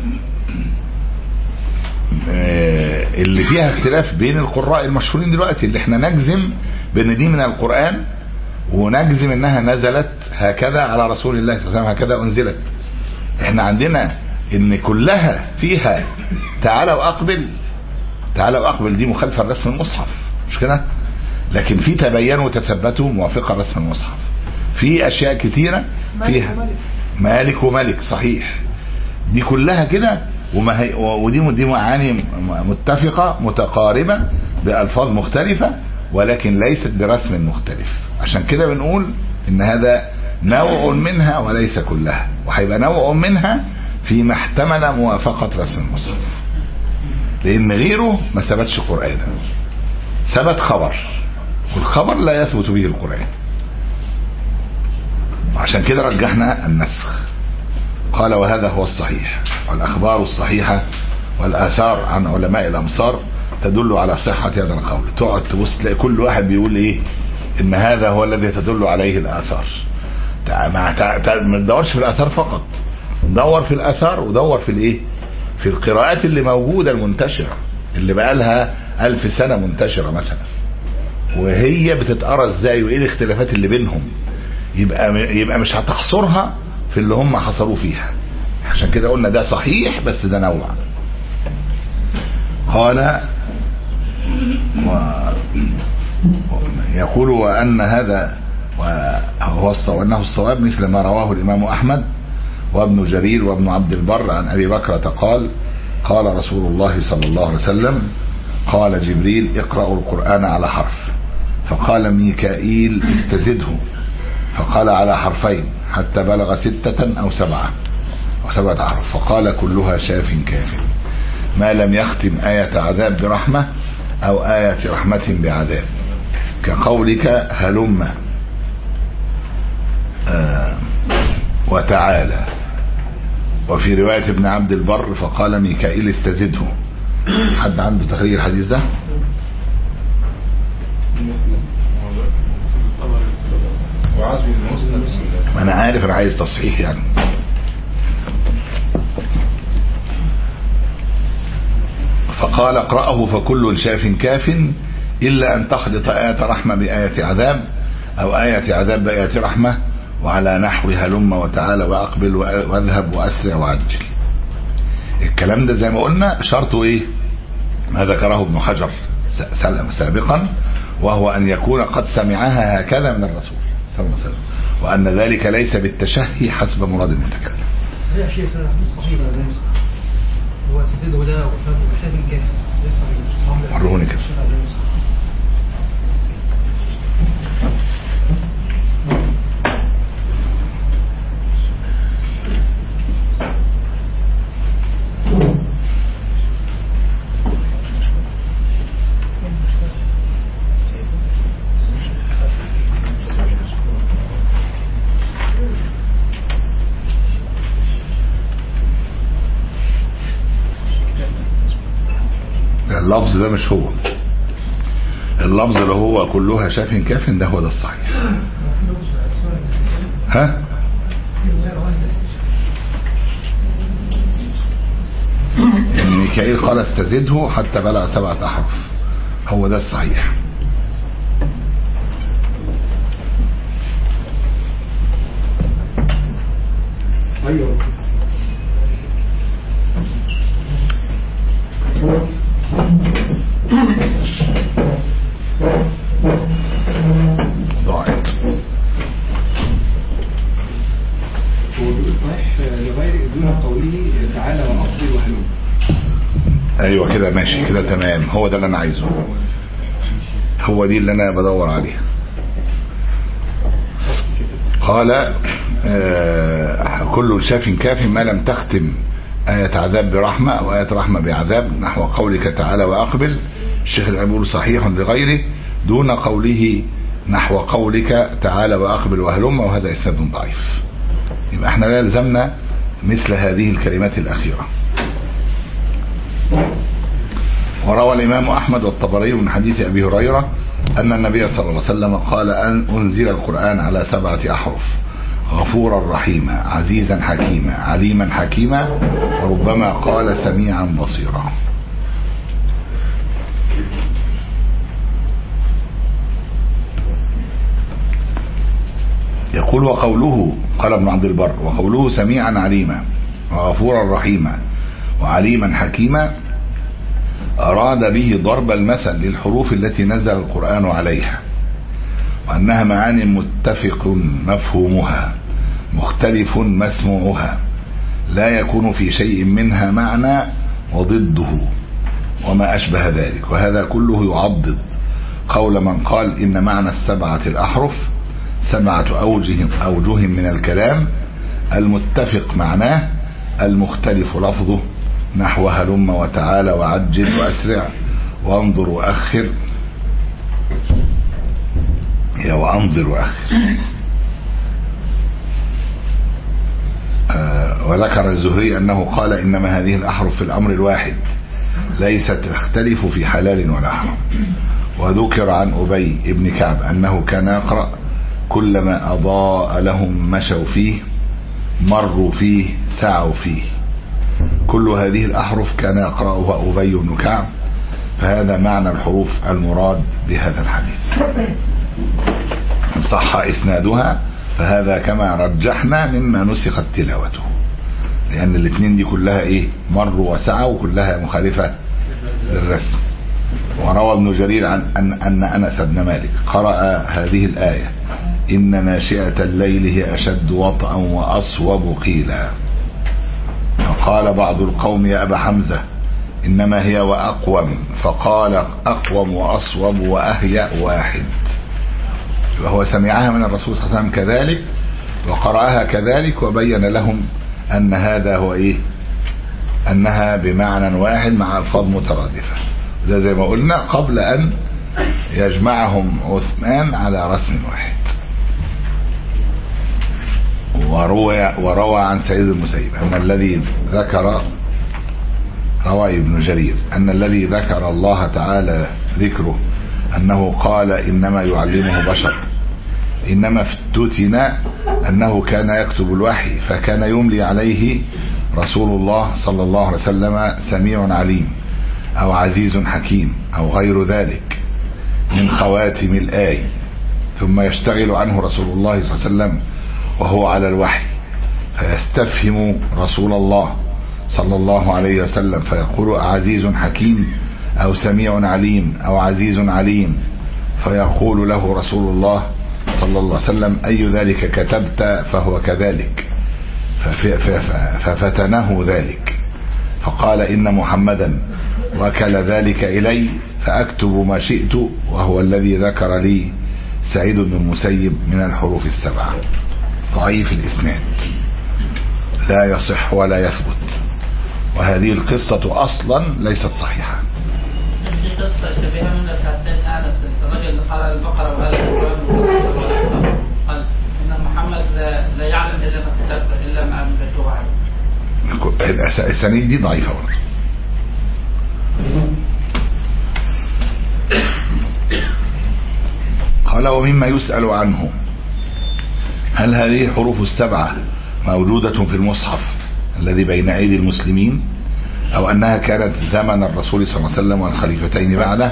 اللي فيها اختلاف بين القراء المشهورين دلوقتي، اللي احنا نجزم بان دي من القرآن ونجزم انها نزلت هكذا على رسول الله صلى الله عليه وسلم، هكذا انزلت. احنا عندنا ان كلها فيها تعالى واقبل، تعالى واقبل دي مخالفة لرسم المصحف مش كده؟ لكن في تبينوا وتثبتوا موافقة رسم المصحف. في اشياء كتيرة فيها مالك وملك صحيح، دي كلها كده، ودي دي معاني متفقة متقاربة بألفاظ مختلفة ولكن ليست برسم مختلف. عشان كده بنقول ان هذا نوع منها وليس كلها، وهيبقى نوع منها فيما احتمل موافقة رسم المصحف، لان غيره ما ثبتش قرآنا. ثبت خبر، والخبر لا يثبت به القرآن، عشان كده رجحنا النسخ. قال وهذا هو الصحيح، والأخبار الصحيحة والآثار عن علماء الأمصار تدل على صحة هذا القول. تقعد تبص تلاقي كل واحد بيقول ايه ان هذا هو الذي تدل عليه الآثار. ما تدورش في الآثار فقط، دور في الآثار ودور في الايه في القراءات اللي موجودة المنتشرة اللي بقالها ألف سنة منتشرة مثلا، وهي بتتقرا ازاي وايه الاختلافات اللي بينهم. يبقى يبقى مش هتحصرها في اللي هم حصروا فيها. عشان كده قلنا ده صحيح بس ده نوع. قال و... يقول وأن هذا وهو وأنه الصواب مثل ما رواه الإمام أحمد وابن جرير وابن عبد البر عن أبي بكرة قال قال رسول الله صلى الله عليه وسلم قال جبريل اقرأوا القرآن على حرف، فقال ميكائيل استزده، فقال على حرفين حتى بلغ ستة أو سبعة أو سبعة أحرف، فقال كلها شاف كاف ما لم يختم آية عذاب برحمة أو آية رحمة بعذاب، كقولك هلم آه وتعالى. وفي رواية ابن عبد البر فقال ميكائيل استزده. حد عنده تخريج الحديث ده؟ ما انا عارف انا عايز تصحيح يعني. فقال اقرأه فكل شاف كاف إلا أن تخلط آية رحمة بآية عذاب أو آية عذاب بآية رحمة، وعلى نحو هلم وتعالى وأقبل واذهب وأسرع وعجل. الكلام ده زي ما قلنا شرطه إيه؟ ما ذكره ابن حجر سابقا، وهو أن يكون قد سمعها هكذا من الرسول صلى الله عليه وسلم، وأن ذلك ليس بالتشهي حسب مراد المتكلم. يا شيخ صحيح هو تزيده ده وفاته بشكل كافي لسه وروني كده. اللفظ ده مش هو اللفظ اللي هو كلها شاف كاف، ده هو ده الصحيح. ها ان ميكائيل قال استزده حتى بلغ سبعة احرف، هو ده الصحيح. ايوه ضاعت. هو بيقول صحيح لغير دون قوله تعالى وأقبل وهلم. ايوه كده ماشي كده تمام، هو ده اللي انا عايزه، هو دي اللي انا بدور عليها. قال آه كل شاف كاف ما لم تختم آية عذاب برحمة أو آية رحمة بعذاب، نحو قولك تعالى وأقبل. الشيخ الأبول صحيح لغيره دون قوله نحو قولك تعالى وأقبل وهلم، وهذا إسناد ضعيف. يبقى احنا لا لزمنا مثل هذه الكلمات الأخيرة. وروى الإمام أحمد والطبري من حديث أبي هريرة أن النبي صلى الله عليه وسلم قال أن أنزل القرآن على سبعة أحرف: غفورا رحيما، عزيزا حكيما، عليما حكيما، وربما قال سميعا بصيرا. يقول وقوله، قال ابن عبد البر، وقوله سميعا عليما وغفورا رحيما وعليما حكيما أراد به ضرب المثل للحروف التي نزل القرآن عليها، وأنها معاني متفق مفهومها مختلف مسموعها، لا يكون في شيء منها معنى وضده وما أشبه ذلك. وهذا كله يعضد قول من قال إن معنى السبعة الأحرف سبعة أوجه, أوجه من الكلام، المتفق معناه المختلف لفظه، نحو هلم وتعالى وعجل وأسرع وانظر وأخر هي وأنظر وأخر. آه وذكر الزهري أنه قال إنما هذه الأحرف في الأمر الواحد ليست تختلف في حلال ولا حرام. وذكر عن أبي ابن كعب أنه كان يقرأ كلما أضاء لهم مشوا فيه مروا فيه سعوا فيه. كل هذه الأحرف كان يقرأها أبي بن كعب، فهذا معنى الحروف المراد بهذا الحديث. إن صح إسنادها فهذا كما رجحنا مما نسخت تلاوته، لأن الاثنين دي كلها إيه مروا وسعوا وكلها مخالفة للرسم. وروى ابن جرير عن أن, أن أنس بن مالك قرأ هذه الآية إن ناشئة الليل هي أشد وطئا وأصوب قيلا. فقال بعض القوم يا أبا حمزة إنما هي وأقوم، فقال أقوم وأصوب وأهيأ واحد. وهو سمعها من الرسول صلى الله عليه وسلم كذلك وقرأها كذلك، وبين لهم أن هذا هو إيه أنها بمعنى واحد مع ألفاظ مترادفة. ده زي ما قلنا قبل أن يجمعهم عثمان على رسم واحد. وروى, وروى عن سعيد المسيب أن الذي ذكر روى ابن جرير أن الذي ذكر الله تعالى ذكره أنه قال إنما يعلمه بشر، إنما افتتن أنه كان يكتب الوحي فكان يملي عليه رسول الله صلى الله عليه وسلم سميع عليم أو عزيز حكيم أو غير ذلك من خواتم الآي، ثم يشتغل عنه رسول الله صلى الله عليه وسلم وهو على الوحي فيستفهم رسول الله صلى الله عليه وسلم فيقول عزيز حكيم أو سميع عليم أو عزيز عليم، فيقول له رسول الله صلى الله عليه وسلم أي ذلك كتبت؟ فهو كذلك، ففتنه ذلك فقال إن محمدا وكل ذلك إلي فأكتب ما شئت، وهو الذي ذكر لي سعيد بن المسيب من الحروف السبعة. ضعيف الإسناد لا يصح ولا يثبت، وهذه القصة أصلا ليست صحيحة. في قصة شبيهة من بتاعت سيدنا أنس، الرجل اللي قرأ البقرة وهذا قال إن محمد لا يعلم إلا ما كتب إلا ما أنزلته عليه. الأسانيد دي ضعيفة برضه. قال ومما يسأل عنه هل هذه الحروف السبعة موجودة في المصحف الذي بين أيدي المسلمين أو أنها كانت زمن الرسول صلى الله عليه وسلم والخليفتين بعده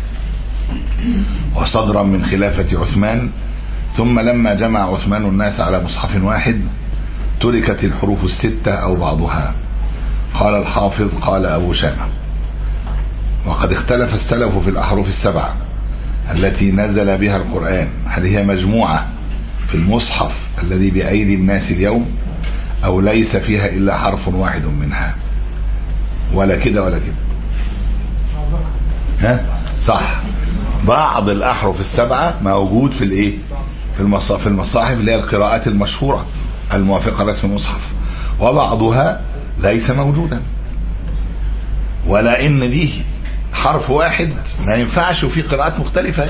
وصدرا من خلافة عثمان، ثم لما جمع عثمان الناس على مصحف واحد تركت الحروف الستة أو بعضها. قال الحافظ قال أبو شامة وقد اختلف السلف في الأحرف السبعة التي نزل بها القرآن، هل هي مجموعة في المصحف الذي بأيدي الناس اليوم أو ليس فيها إلا حرف واحد منها، ولا كده ولا كده. ها صح، بعض الأحرف السبعة موجود في الايه في المصاحف في المصاحف اللي هي القراءات المشهورة الموافقة لرسم المصحف، وبعضها ليس موجودا، ولا ان دي حرف واحد ما ينفعش وفي قراءات مختلفة.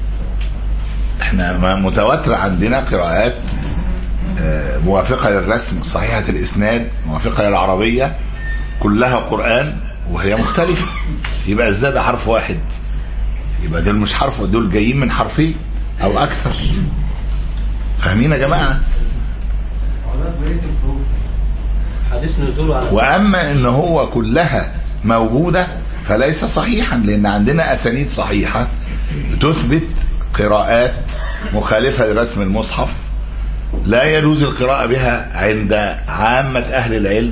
احنا متواتر عندنا قراءات موافقة للرسم صحيحة الاسناد موافقة للعربية كلها قرآن وهي مختلفة، يبقى ازاي حرف واحد؟ يبقى دول مش حرف، ودول جايين من حرفين او اكثر. فاهمين يا جماعة؟ حديث نزول على واما ان هو كلها موجودة فليس صحيحا، لان عندنا اسانيد صحيحة تثبت قراءات مخالفة لرسم المصحف لا يجوز القراءة بها عند عامة اهل العلم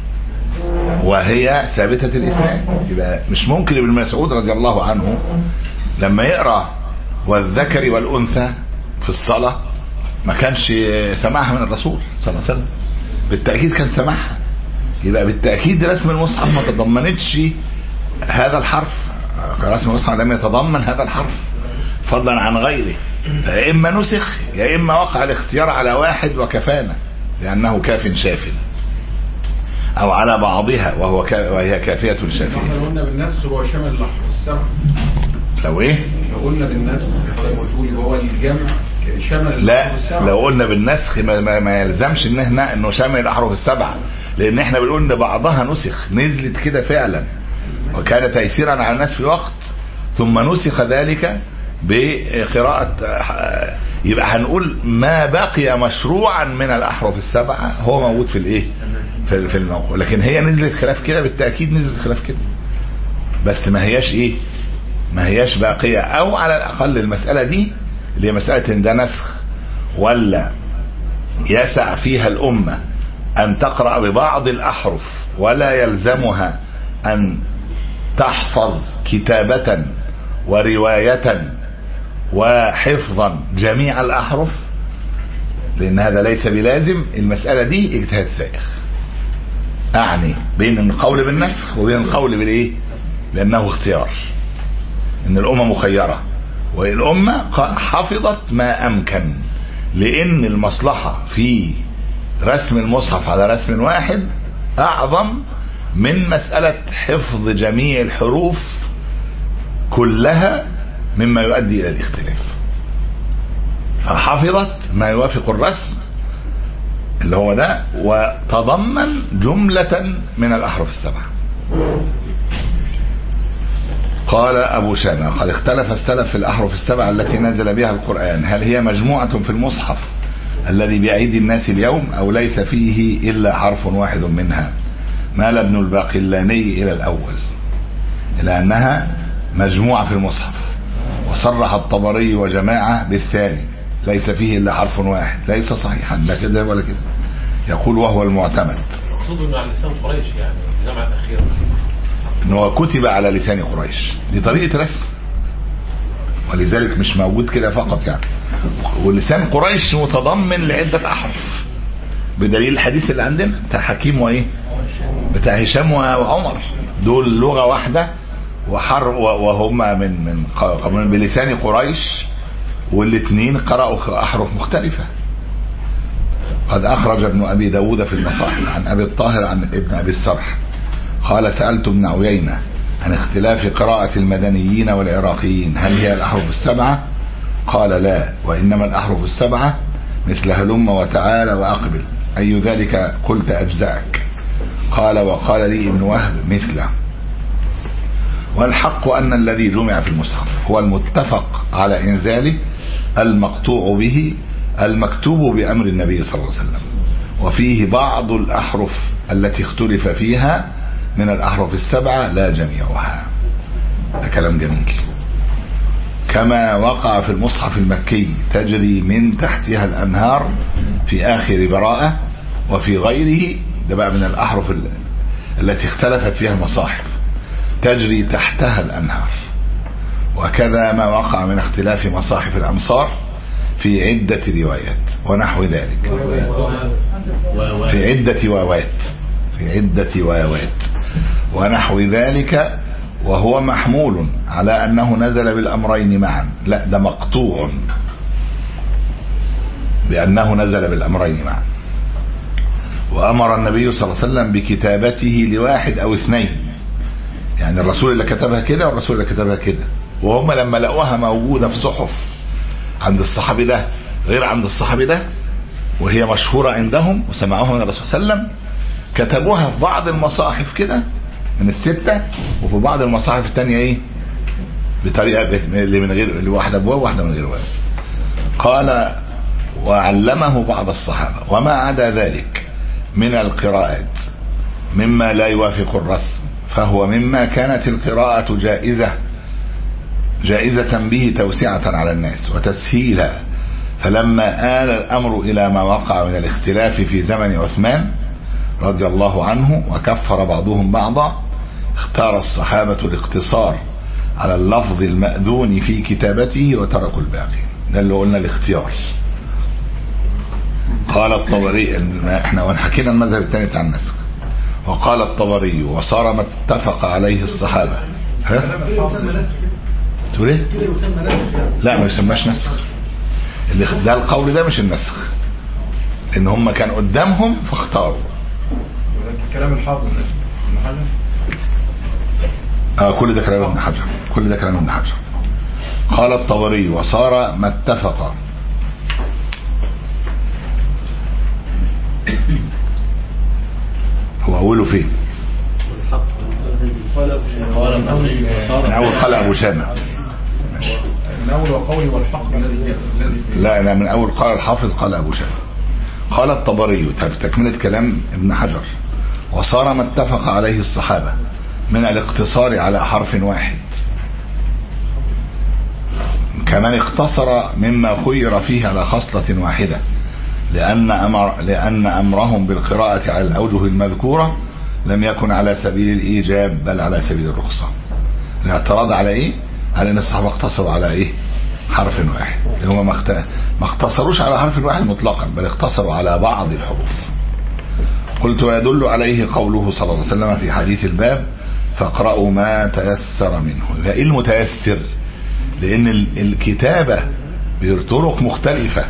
وهي ثابتة الاسناد. يبقى مش ممكن ابن مسعود رضي الله عنه لما يقرأ والذكر والانثى في الصلاة ما كانش سمعها من الرسول صلى الله عليه وسلم، بالتأكيد كان سمعها. يبقى بالتأكيد رسم المصحف ما تضمنتش هذا الحرف، رسم المصحف لم يتضمن هذا الحرف فضلا عن غيره، فيا إما نسخ يا إما وقع الاختيار على واحد وكفانا لأنه كاف شاف، أو على بعضها وهو كا وهي كافية شافية. قلنا بالنسخ هو شامل الأحرف السبعة. لو ايه لو قلنا بالنسخ حضرتك بتقول هو الجمع شمل لا لو قلنا بالنسخ ما, ما, ما يلزمش ان احنا انه شامل الاحرف السبعه، لان احنا بنقول ان بعضها نسخ نزلت كده فعلا وكان تيسيرا على الناس في وقت ثم نسخ ذلك بقراءة. يبقى هنقول ما بقي مشروعا من الاحرف السبعه هو موجود في الايه في, في الموقع، لكن هي نزلت خلاف كده بالتاكيد نزلت خلاف كده، بس ما هياش ايه ما هياش باقيه، او على الاقل المساله دي اللي هي مساله ان ده نسخ ولا يسع فيها الامه ان تقرا ببعض الاحرف ولا يلزمها ان تحفظ كتابه وروايه وحفظا جميع الاحرف، لان هذا ليس بلازم. المساله دي اجتهاد سائغ، اعني بين القول بالنسخ وبين القول بالايه لانه اختيار، ان الامه مخيره والامه حفظت ما امكن، لان المصلحه في رسم المصحف على رسم واحد اعظم من مساله حفظ جميع الحروف كلها مما يؤدي الى الاختلاف. فحفظت ما يوافق الرسم اللي هو ده وتضمن جمله من الاحرف السبعه. قال أبو شامة قد اختلف السلف في الأحرف السبعة التي نزل بها القرآن، هل هي مجموعة في المصحف الذي بأيدي الناس اليوم أو ليس فيه إلا حرف واحد منها؟ مال ابن الباقلاني إلى الأول، إلى أنها مجموعة في المصحف، وصرح الطبري وجماعة بالثاني ليس فيه إلا حرف واحد، ليس صحيحا لا كده ولا كده، يقول وهو المعتمد. مقصود انه على لسان قريش يعني الجمعة الأخيرة انه كتب على لسان قريش، دي طريقة رسم ولذلك مش موجود كده فقط يعني، ولسان قريش متضمن لعدة احرف بدليل الحديث اللي عندنا بتاع حكيم وايه بتاع هشام وعمر، دول لغة واحدة وحر وهما من من بلسان قريش والاثنين قرأوا احرف مختلفة. قد اخرج ابن ابي داود في المصاحف عن ابي الطاهر عن ابن ابي السرح قال سألت ابن عيينة عن اختلاف قراءة المدنيين والعراقيين هل هي الأحرف السبعة؟ قال لا، وإنما الأحرف السبعة مثل هلم وتعالى وأقبل، أي ذلك قلت أجزاك؟ قال وقال لي ابن وهب مثله. والحق أن الذي جمع في المصحف هو المتفق على إنزاله المقطوع به المكتوب بأمر النبي صلى الله عليه وسلم، وفيه بعض الأحرف التي اختلف فيها من الأحرف السبعة لا جميعها. ده كلام جميل. كما وقع في المصحف المكي تجري من تحتها الأنهار في آخر براءة، وفي غيره ده بقى من الأحرف التي اختلفت فيها المصاحف تجري تحتها الأنهار. وكذا ما وقع من اختلاف مصاحف الأمصار في عدة روايات ونحو ذلك، في عدة واوات في عدة واوات ونحو ذلك، وهو محمول على أنه نزل بالأمرين معا. لا، ده مقطوع بأنه نزل بالأمرين معا. وأمر النبي صلى الله عليه وسلم بكتابته لواحد أو اثنين، يعني الرسول اللي كتبها كده والرسول اللي كتبها كده، وهم لما لقوها موجودة في صحف عند الصحابي ده غير عند الصحابي ده وهي مشهورة عندهم وسمعوها من الرسول صلى الله عليه وسلم، كتبوها في بعض المصاحف كده من الستة، وفي بعض المصاحف التانية ايه بطريقة اللي من غير اللي واحدة بواو واحدة من غير واو. قال وعلمه بعض الصحابة وما عدا ذلك من القراءات مما لا يوافق الرسم فهو مما كانت القراءة جائزة جائزة به توسعة على الناس وتسهيلا. فلما آل الأمر إلى ما وقع من الاختلاف في زمن عثمان رضي الله عنه وكفر بعضهم بعضا، اختار الصحابة الاقتصار على اللفظ المأذون في كتابته وتركوا الباقي. ده اللي قلنا الاختيار. قال الطبري، احنا وانحكينا المذهب الثاني بتاع النسخ، وقال الطبري وصار ما اتفق عليه الصحابة. ها؟ تقول ايه؟ لا ما يسماش نسخ، اللي ده القول ده مش النسخ، لان هم كان قدامهم فاختاروا. كلام الحافظ ابن حجر. اه كل ده كلام ابن حجر، كل ده كلام ابن حجر. قال الطبري وصار ما اتفق هو أوله فين؟ من أول قال أبو شامة من أول وقولي والحق الذي لا لا من أول قال الحافظ قال أبو شامة. قال الطبري تكملة كلام ابن حجر وصار ما اتفق عليه الصحابة من الاقتصار على حرف واحد كمان اقتصر مما خير فيه على خصلة واحدة لأن, أمر لأن أمرهم بالقراءة على الأوجه المذكورة لم يكن على سبيل الإيجاب بل على سبيل الرخصة. الاعتراض على إيه؟ على أن الصحابة اقتصروا على إيه؟ حرف واحد. هم ما اقتصروش على حرف واحد مطلقا بل اقتصروا على بعض الحروف. قلت ويدل عليه قوله صلى الله عليه وسلم في حديث الباب فاقرأوا ما تيسر منه. إيه المتيسر؟ لأن الكتابة بطرق مختلفة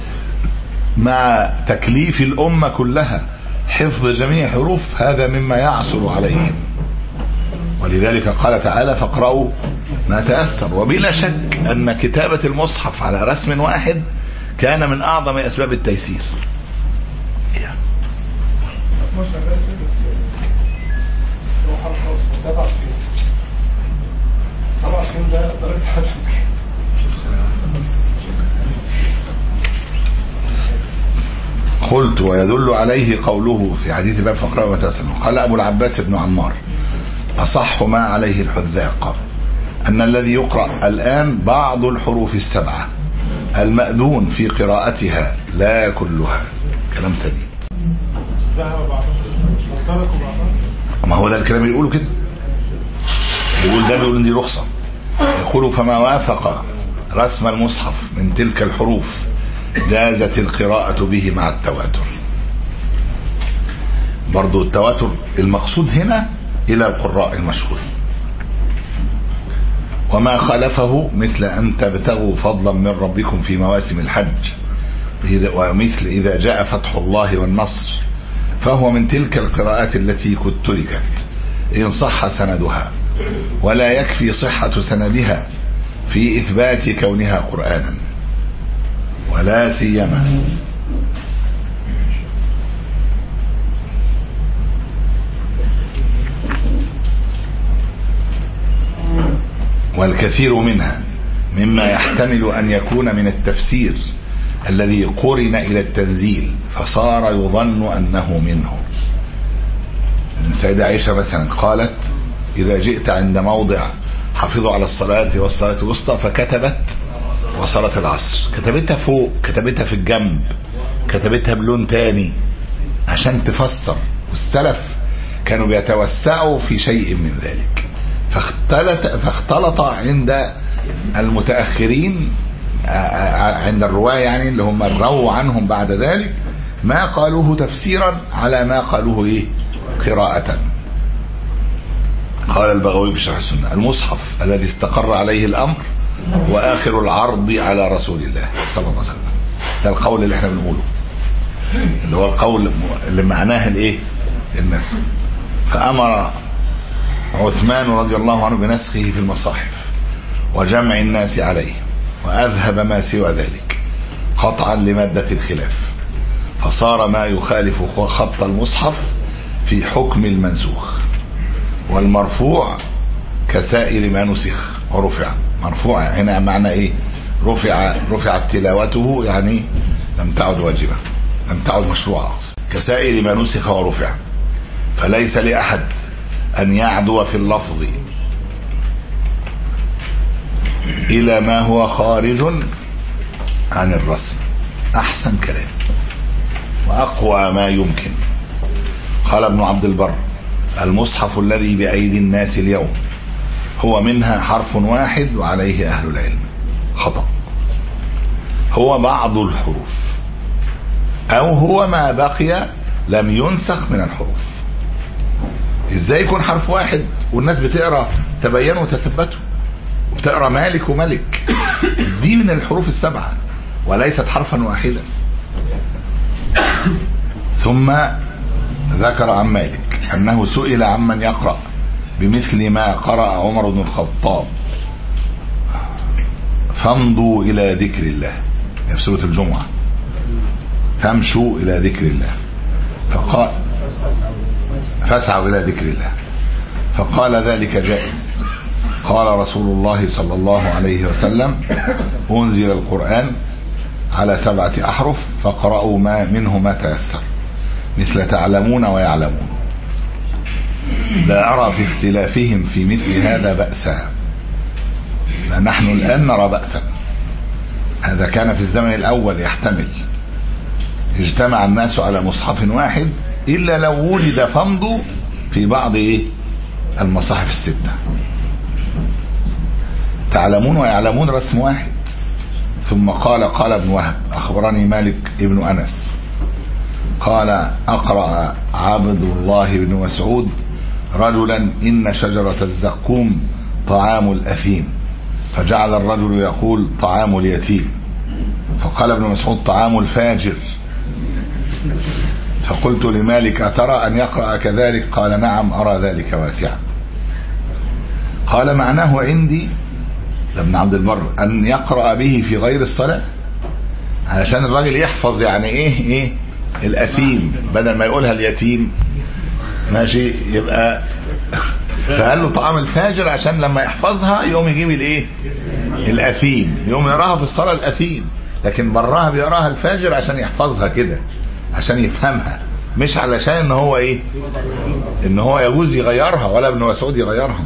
مع تكليف الأمة كلها حفظ جميع حروف هذا مما يعسر عليهم، ولذلك قال تعالى فاقرأوا ما تيسر. وبلا شك أن كتابة المصحف على رسم واحد كان من أعظم أسباب التيسير. قلت ويدل عليه قوله في حديث باب فقراء وتسلم. قال أبو العباس بن عمار أصح ما عليه الحذاق أن الذي يقرأ الآن بعض الحروف السبعة المأذون في قراءتها لا كلها. كلام سديد. ما هو ده الكلام يقوله كده، يقول ده بيقول ان دي رخصة. يقول فما وافق رسم المصحف من تلك الحروف جازت القراءة به مع التواتر. برضو التواتر المقصود هنا إلى القراء المشهور. وما خالفه مثل أن تبتغوا فضلا من ربكم في مواسم الحج ومثل إذا جاء فتح الله والنصر فهو من تلك القراءات التي قد تركت إن صح سندها، ولا يكفي صحة سندها في إثبات كونها قرآنا، ولا سيما والكثير منها مما يحتمل أن يكون من التفسير الذي قرن إلى التنزيل فصار يظن أنه منه. السيدة عائشة مثلا قالت إذا جئت عند موضع حافظوا على الصلاة والصلاة الوسطى فكتبت وصلاة العصر، كتبتها فوق، كتبتها في الجنب، كتبتها بلون تاني عشان تفسر. والسلف كانوا بيتوسعوا في شيء من ذلك، فاختلط, فاختلط عند المتأخرين عند الرواة يعني اللي هم رووا عنهم بعد ذلك ما قالوه تفسيرا على ما قالوه ايه قراءة. قال البغوي في شرح السنة المصحف الذي استقر عليه الأمر وآخر العرض على رسول الله صلى الله عليه وسلم. ده القول اللي احنا بنقوله اللي هو القول اللي معناه الايه النسخ. فأمر عثمان رضي الله عنه بنسخه في المصاحف وجمع الناس عليه وأذهب ما سوى ذلك قطعا لمادة الخلاف، فصار ما يخالف خط المصحف في حكم المنسوخ، والمرفوع كسائر ما نسخ ورفع. مرفوع هنا معنى ايه؟ رفع رفعت تلاوته يعني لم تعد واجبة، لم تعد مشروعة. كسائر ما نسخ ورفع، فليس لأحد أن يعدو في اللفظ إلى ما هو خارج عن الرسم. أحسن كلام وأقوى ما يمكن. قال ابن عبد البر المصحف الذي بأيدي الناس اليوم هو منها حرف واحد وعليه أهل العلم. خطأ، هو بعض الحروف أو هو ما بقي لم ينسخ من الحروف. ازاي يكون حرف واحد والناس بتقرأ تبينوا وتثبتوا وبتقرأ مالك وملك؟ دي من الحروف السبعة وليست حرفا واحدا. ثم ذكر عن مالك أنه سئل عمن يقرأ بمثل ما قرأ عمر بن الخطاب فامضوا إلى ذكر الله في سورة الجمعة، فامشوا إلى ذكر الله، فقال فاسعوا إلى ذكر الله، فقال ذلك جائز. قال رسول الله صلى الله عليه وسلم أنزل القرآن على سبعة أحرف فقرأوا ما منه ما تيسر مثل تعلمون ويعلمون. لا أرى في اختلافهم في مثل هذا بأسا، نحن الآن نرى بأسا. هذا كان في الزمن الأول يحتمل، اجتمع الناس على مصحف واحد إلا لو ولد فمض في بعض إيه المصاحف الستة. تعلمون ويعلمون رسم واحد. ثم قال قال ابن وهب أخبرني مالك ابن أنس قال أقرأ عبد الله بن مسعود رجلا إن شجرة الزقوم طعام الأثيم، فجعل الرجل يقول طعام اليتيم، فقال ابن مسعود طعام الفاجر. فقلت لمالك أترى أن يقرأ كذلك؟ قال نعم أرى ذلك واسعا. قال معناه عندي ابن عبد البر أن يقرأ به في غير الصلاة علشان الراجل يحفظ يعني ايه ايه الأثيم بدل ما يقولها اليتيم ماشي يبقى. فقال له طعام الفاجر عشان لما يحفظها يوم يجيب الايه الأثيم، يوم يراها في الصلاة الأثيم، لكن براها بيراها الفاجر عشان يحفظها كده عشان يفهمها، مش علشان ان هو ايه ان هو يجوز يغيرها ولا ابن مسعود يغيرها.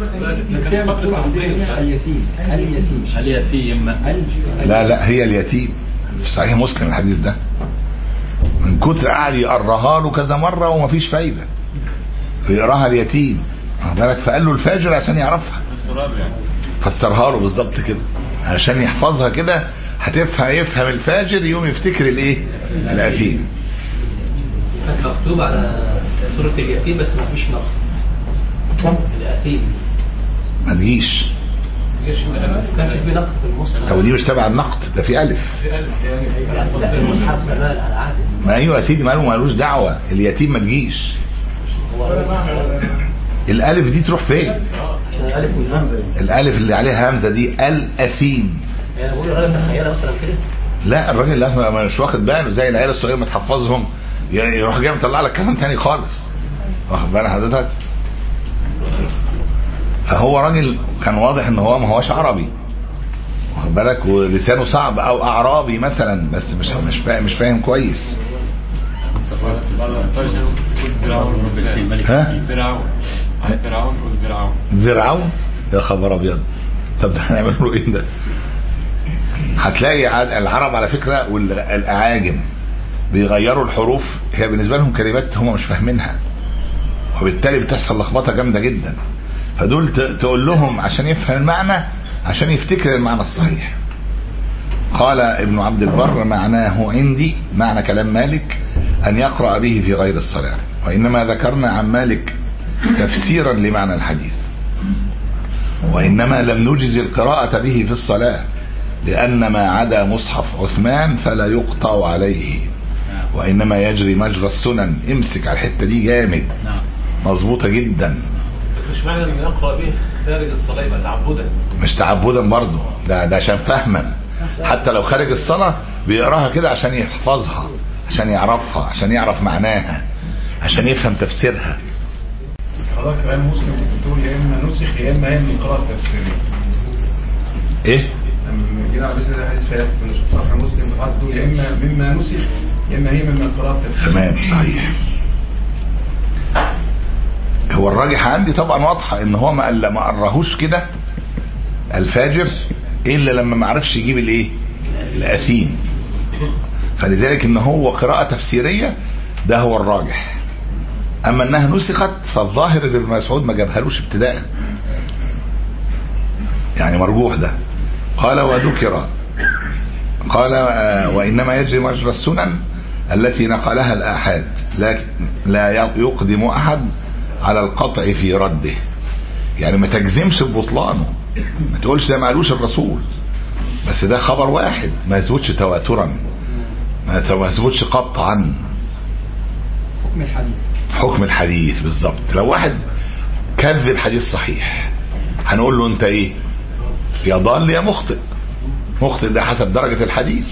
لا لا هي اليتيم في صحيح مسلم الحديث ده، من كتر قاعد يقراها له كذا مرة ومفيش فايدة يقراها اليتيم بالك، فقال له الفاجر عشان يعرفها، فسرها له بالظبط كده عشان يحفظها كده، هتفهم يفهم الفاجر يوم يفتكر الايه الأثيم. مكتوب على سورة اليتيم بس ما فيش نقط الأثيم، ما تجيش كانش في نقط في المصحف. طب دي مش تبع النقط، ده في ألف. لا المصحف زمان على عادة. ما ايوه يا سيدي ماله مالوش دعوة، اليتيم ما تجيش. الألف دي تروح فين؟ عشان الألف والهمزة. الألف اللي عليها همزة دي الأثيم. يعني بقول الراجل تخيلها مثلا كده. لا الراجل لا مش واخد باله، زي العيال الصغيرة ما تحفظهم يروح جاي مطلع لك كلام تاني خالص، واخد بال حضرتك؟ فهو راجل كان واضح ان هو ما هوش عربي، واخد بالك، ولسانه صعب، او اعرابي مثلا بس مش مش فاهم مش فاهم كويس. ها فرعون والفرعون فرعون يا خبر ابيض. طب هنعمل له ايه ده؟ هتلاقي العرب على فكرة والاعاجم بيغيروا الحروف، هي بالنسبة لهم كلمات هم مش فاهمينها، وبالتالي بتحصل لخبطة جامدة جدا. فدول تقول لهم عشان يفهم المعنى عشان يفتكر المعنى الصحيح. قال ابن عبد البر معناه عندي معنى كلام مالك أن يقرأ به في غير الصلاة، وإنما ذكرنا عن مالك تفسيرا لمعنى الحديث، وإنما لم نجز القراءة به في الصلاة لأن ما عدا مصحف عثمان فلا يقطع عليه، وإنما يجري مجرى السنن. امسك على الحتة دي جامد، مظبوطة جدا. بس مش معنى ان يقرأ به خارج الصلاة يبقى تعبدا، مش تعبدا برضه، ده ده عشان فهما. حتى لو خارج الصلاة بيقراها كده عشان يحفظها، عشان يعرفها، عشان يعرف معناها، عشان يفهم تفسيرها. حضرتك كلام مسلم بتقول يا اما نسخ يا اما هي من القراءة التفسيرية. ايه؟ لما جينا على مثل الحديث في صحيح مسلم بتقول يا اما مما نسخ يا اما هي من القراءة التفسيرية. تمام صحيح. هو الراجح عندي طبعا واضحة ان هو ما قال ما قراهوش كده الفاجر الا لما ما عرفش يجيب الايه الاثيم، فلذلك ان هو قراءة تفسيرية ده هو الراجح. اما انها نسخت فالظاهر ان ابن مسعود ما جابهالوش ابتداء، يعني مرجوح ده. قال وذكر قال وانما يجري مجرى السنن التي نقلها الآحاد لكن لا يقدم احد على القطع في رده، يعني ما تجزمش ببطلانه، ما تقولش ده معلوش الرسول، بس ده خبر واحد ما يثبتش تواترا، ما يثبتش قطعا. حكم الحديث حكم الحديث بالظبط. لو واحد كذب حديث صحيح هنقول له انت ايه؟ يا ضال يا مخطئ، مخطئ ده حسب درجة الحديث،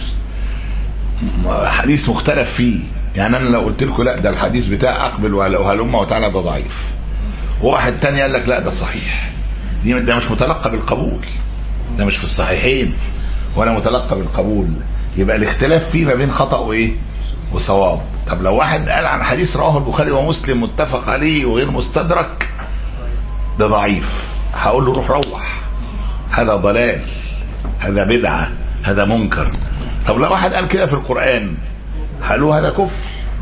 حديث مختلف فيه. يعني انا لو قلت لكم لا ده الحديث بتاع اقبل وهلم وتعالى ده ضعيف، وواحد تاني قال لك لا ده صحيح، دي ده مش متلقى بالقبول، ده مش في الصحيحين ولا متلقى بالقبول، يبقى الاختلاف فيه ما بين خطأ وايه وصواب. طب لو واحد قال عن حديث رواه البخاري ومسلم متفق عليه وغير مستدرك ده ضعيف، هقول له روح روح، هذا ضلال، هذا بدعة، هذا منكر. طب لو واحد قال كده في القرآن هقول هذا كفر.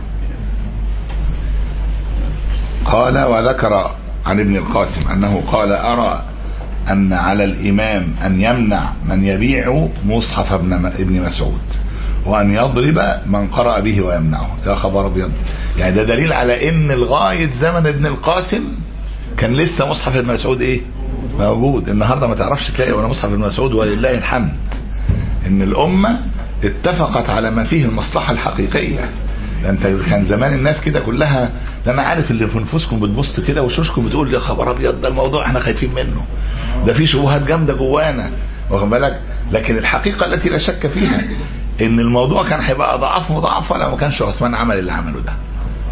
قال وذكر عن ابن القاسم أنه قال أرى أن على الإمام أن يمنع من يبيع مصحف ابن مسعود وأن يضرب من قرأ به ويمنعه. يا خبر أبيض، يعني ده دليل على إن لغاية زمن ابن القاسم كان لسه مصحف ابن مسعود إيه موجود. النهاردة ما تعرفش تلاقي ولا مصحف ابن مسعود، ولله الحمد إن الأمة اتفقت على ما فيه المصلحة الحقيقية. ده انت كان زمان الناس كده كلها، ده انا عارف اللي في نفوسكم بتبص كده وشوشكم بتقول يا خبر ابيض ده الموضوع احنا خايفين منه، ده في شبهات جامده جوانا، واخد بالك؟ لكن الحقيقه التي لا شك فيها ان الموضوع كان هيبقى اضعاف مضاعفه لو ما كانش عثمان عمل اللي عمله ده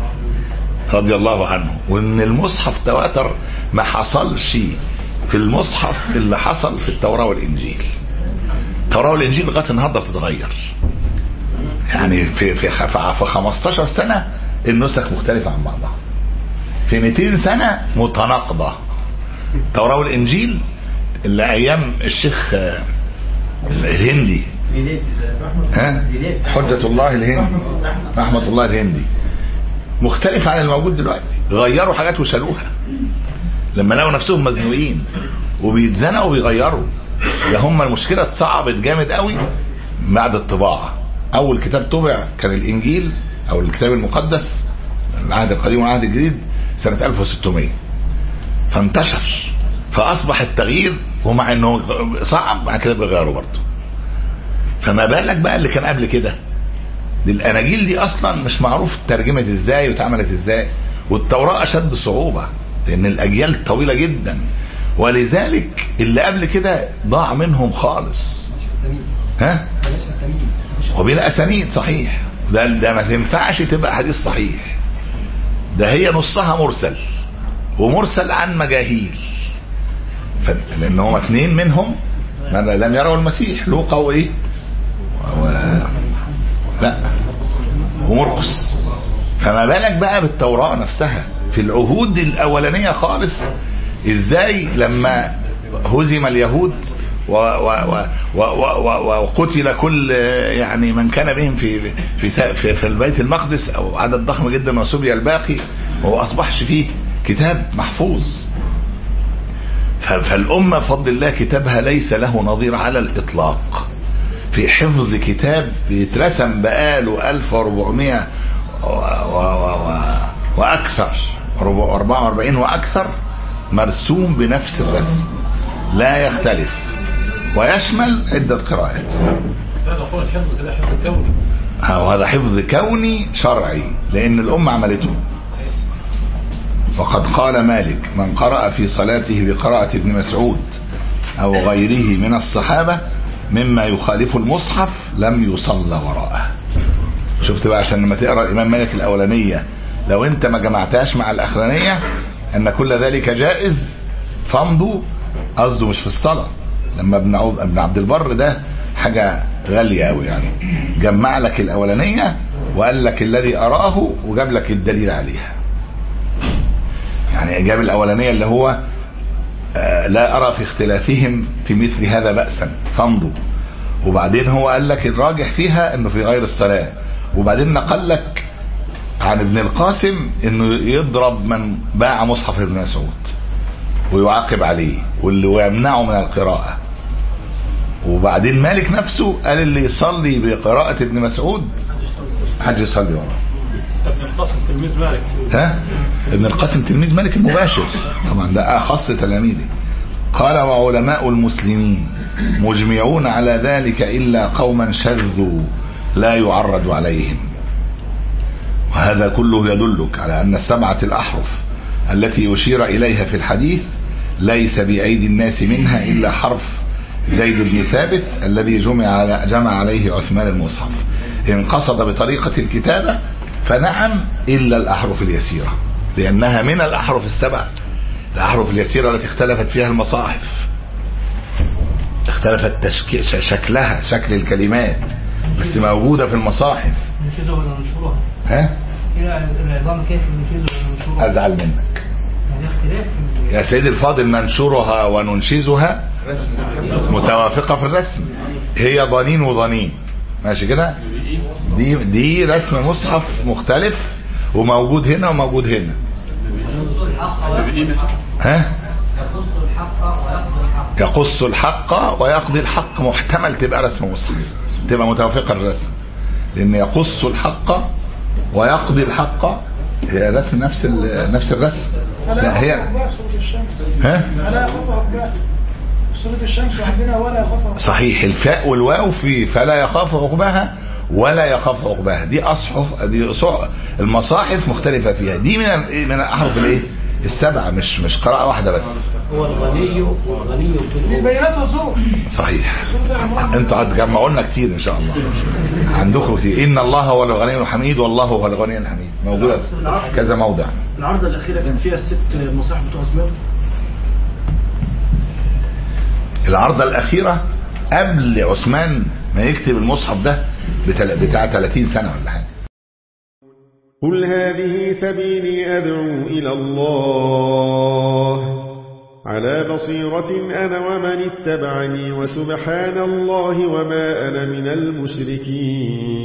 رضي الله عنه. وان المصحف تواتر ما حصلش في المصحف اللي حصل في التوراه والانجيل. التوراه والانجيل لغايه النهارده بتتغير، يعني في في في خمستاشر سنة النسخ مختلفة عن بعضها، في مئتين سنة متناقضة. التوراة والإنجيل اللي أيام الشيخ الهندي ها حجة الله الهندي رحمة الله الهندي مختلف عن الموجود دلوقتي، غيروا حاجات وشالوها لما لقوا نفسهم مزنوقين وبيتزنقوا وبيغيروا. ده هم المشكلة اتصعبت جامد قوي بعد الطباعة. اول كتاب طبع كان الانجيل او الكتاب المقدس العهد القديم والعهد الجديد سنة ألف وستمية، فانتشر فاصبح التغيير، ومع انه صعب مع كده بيغيروا برضه. فما بالك بقى اللي كان قبل كده، دي الاناجيل دي اصلا مش معروف ترجمت ازاي واتعملت ازاي، والتوراة اشد صعوبة لان الاجيال طويلة جدا، ولذلك اللي قبل كده ضاع منهم خالص. ها وبلا اسانيد صحيح، ده ده ما تنفعش تبقى حديث صحيح، ده هي نصها مرسل ومرسل عن مجاهيل، لان هم اثنين منهم لم يروا المسيح، لوقا وايه و... لا ومرقس. فما بالك بقى بالتوراة نفسها في العهود الاولانية خالص، ازاي لما هزم اليهود وقتل كل يعني من كان بهم في في في, في البيت المقدس او عدد ضخم جدا وسبي الباقي، وهو اصبحش فيه كتاب محفوظ. فالامه بفضل الله كتابها ليس له نظير على الاطلاق في حفظ كتاب بيترسم بقاله ألف وأربعمائة واكثر، أربعة وأربعين واكثر، مرسوم بنفس الرسم لا يختلف ويشمل عدة قراءات. هذا حفظ كوني شرعي لأن الأمة عملته. وقد قال مالك من قرأ في صلاته بقراءة ابن مسعود أو غيره من الصحابة مما يخالف المصحف لم يصلى وراءه. شفت بقى عشان لما تقرأ الإمام مالك الأولانية لو أنت ما جمعتهاش مع الأخرانية أن كل ذلك جائز فامضوا، قصده مش في الصلاة. لما ابن ابن عبد البر ده حاجة غالية قوي، يعني جمع لك الأولانية وقال لك الذي أراه وجاب لك الدليل عليها. يعني جاب الأولانية اللي هو آه لا أرى في اختلافهم في مثل هذا بأسا فامضوا، وبعدين هو قال لك الراجح فيها انه في غير الصلاة، وبعدين نقل لك عن ابن القاسم انه يضرب من باع مصحف ابن مسعود ويعاقب عليه واللي ويمنعه من القراءة. وبعدين مالك نفسه قال اللي يصلي بقراءة ابن مسعود حج يصلي وراه. ابن القاسم تلميذ مالك. ها ابن القاسم تلميذ مالك المباشر طبعا، ده اخص تلاميذه. قال وعلماء المسلمين مجمعون على ذلك إلا قوما شذوا لا يعرج عليهم. وهذا كله يدلك على أن السبعة الأحرف التي يشير إليها في الحديث ليس بأيدي الناس منها إلا حرف زيد بن ثابت الذي جمع جمع عليه عثمان المصحف. إن قصد بطريقة الكتابة فنعم، إلا الأحرف اليسيرة لأنها من الأحرف السبع، الأحرف اليسيرة التي اختلفت فيها المصاحف، اختلفت تشك... شكلها، شكل الكلمات، بس موجودة في المصاحف. ننشزها ولا ننشرها؟ ها؟ العظام كيف ننشزها ولا ننشرها؟ أزعل منك هذا اختلاف يا سيدي الفاضل. ننشرها وننشزها متوافقة في الرسم، هي ضنين وضنين، ماشي كده؟ دي دي رسم مصحف مختلف وموجود هنا وموجود هنا. ها؟ يقص الحق ويقضي الحق. يقص الحق ويقضي الحق محتمل تبقى رسم مصحف، تبقى متوافقة الرسم، لأن يقص الحق ويقضي الحق هي رسم نفس نفس الرسم. لا هي ها؟ لا يخاف عقباه سورة الشمس عندنا ولا يخاف. صحيح، الفاء والواو في فلا يخاف عقباها ولا يخاف عقباها، دي اصحف، دي المصاحف مختلفة فيها، دي من من الاحرف الايه السبعة، مش مش قراءة واحدة بس. هو الغني والغني البينات والزور. صحيح، انتوا هتجمعوا لنا كتير ان شاء الله، عندكم كتير. ان الله هو الغني الحميد والله هو الغني الحميد، موجودة كذا موضع. العرضة الأخيرة كان فيها الست مصاحف بتوع عثمان. العرضة الأخيرة قبل عثمان ما يكتب المصحف ده بتاع ثلاثين سنة ولا حاجة. قل هذه سبيلي أدعو إلى الله على بصيرة أنا ومن اتبعني وسبحان الله وما أنا من المشركين.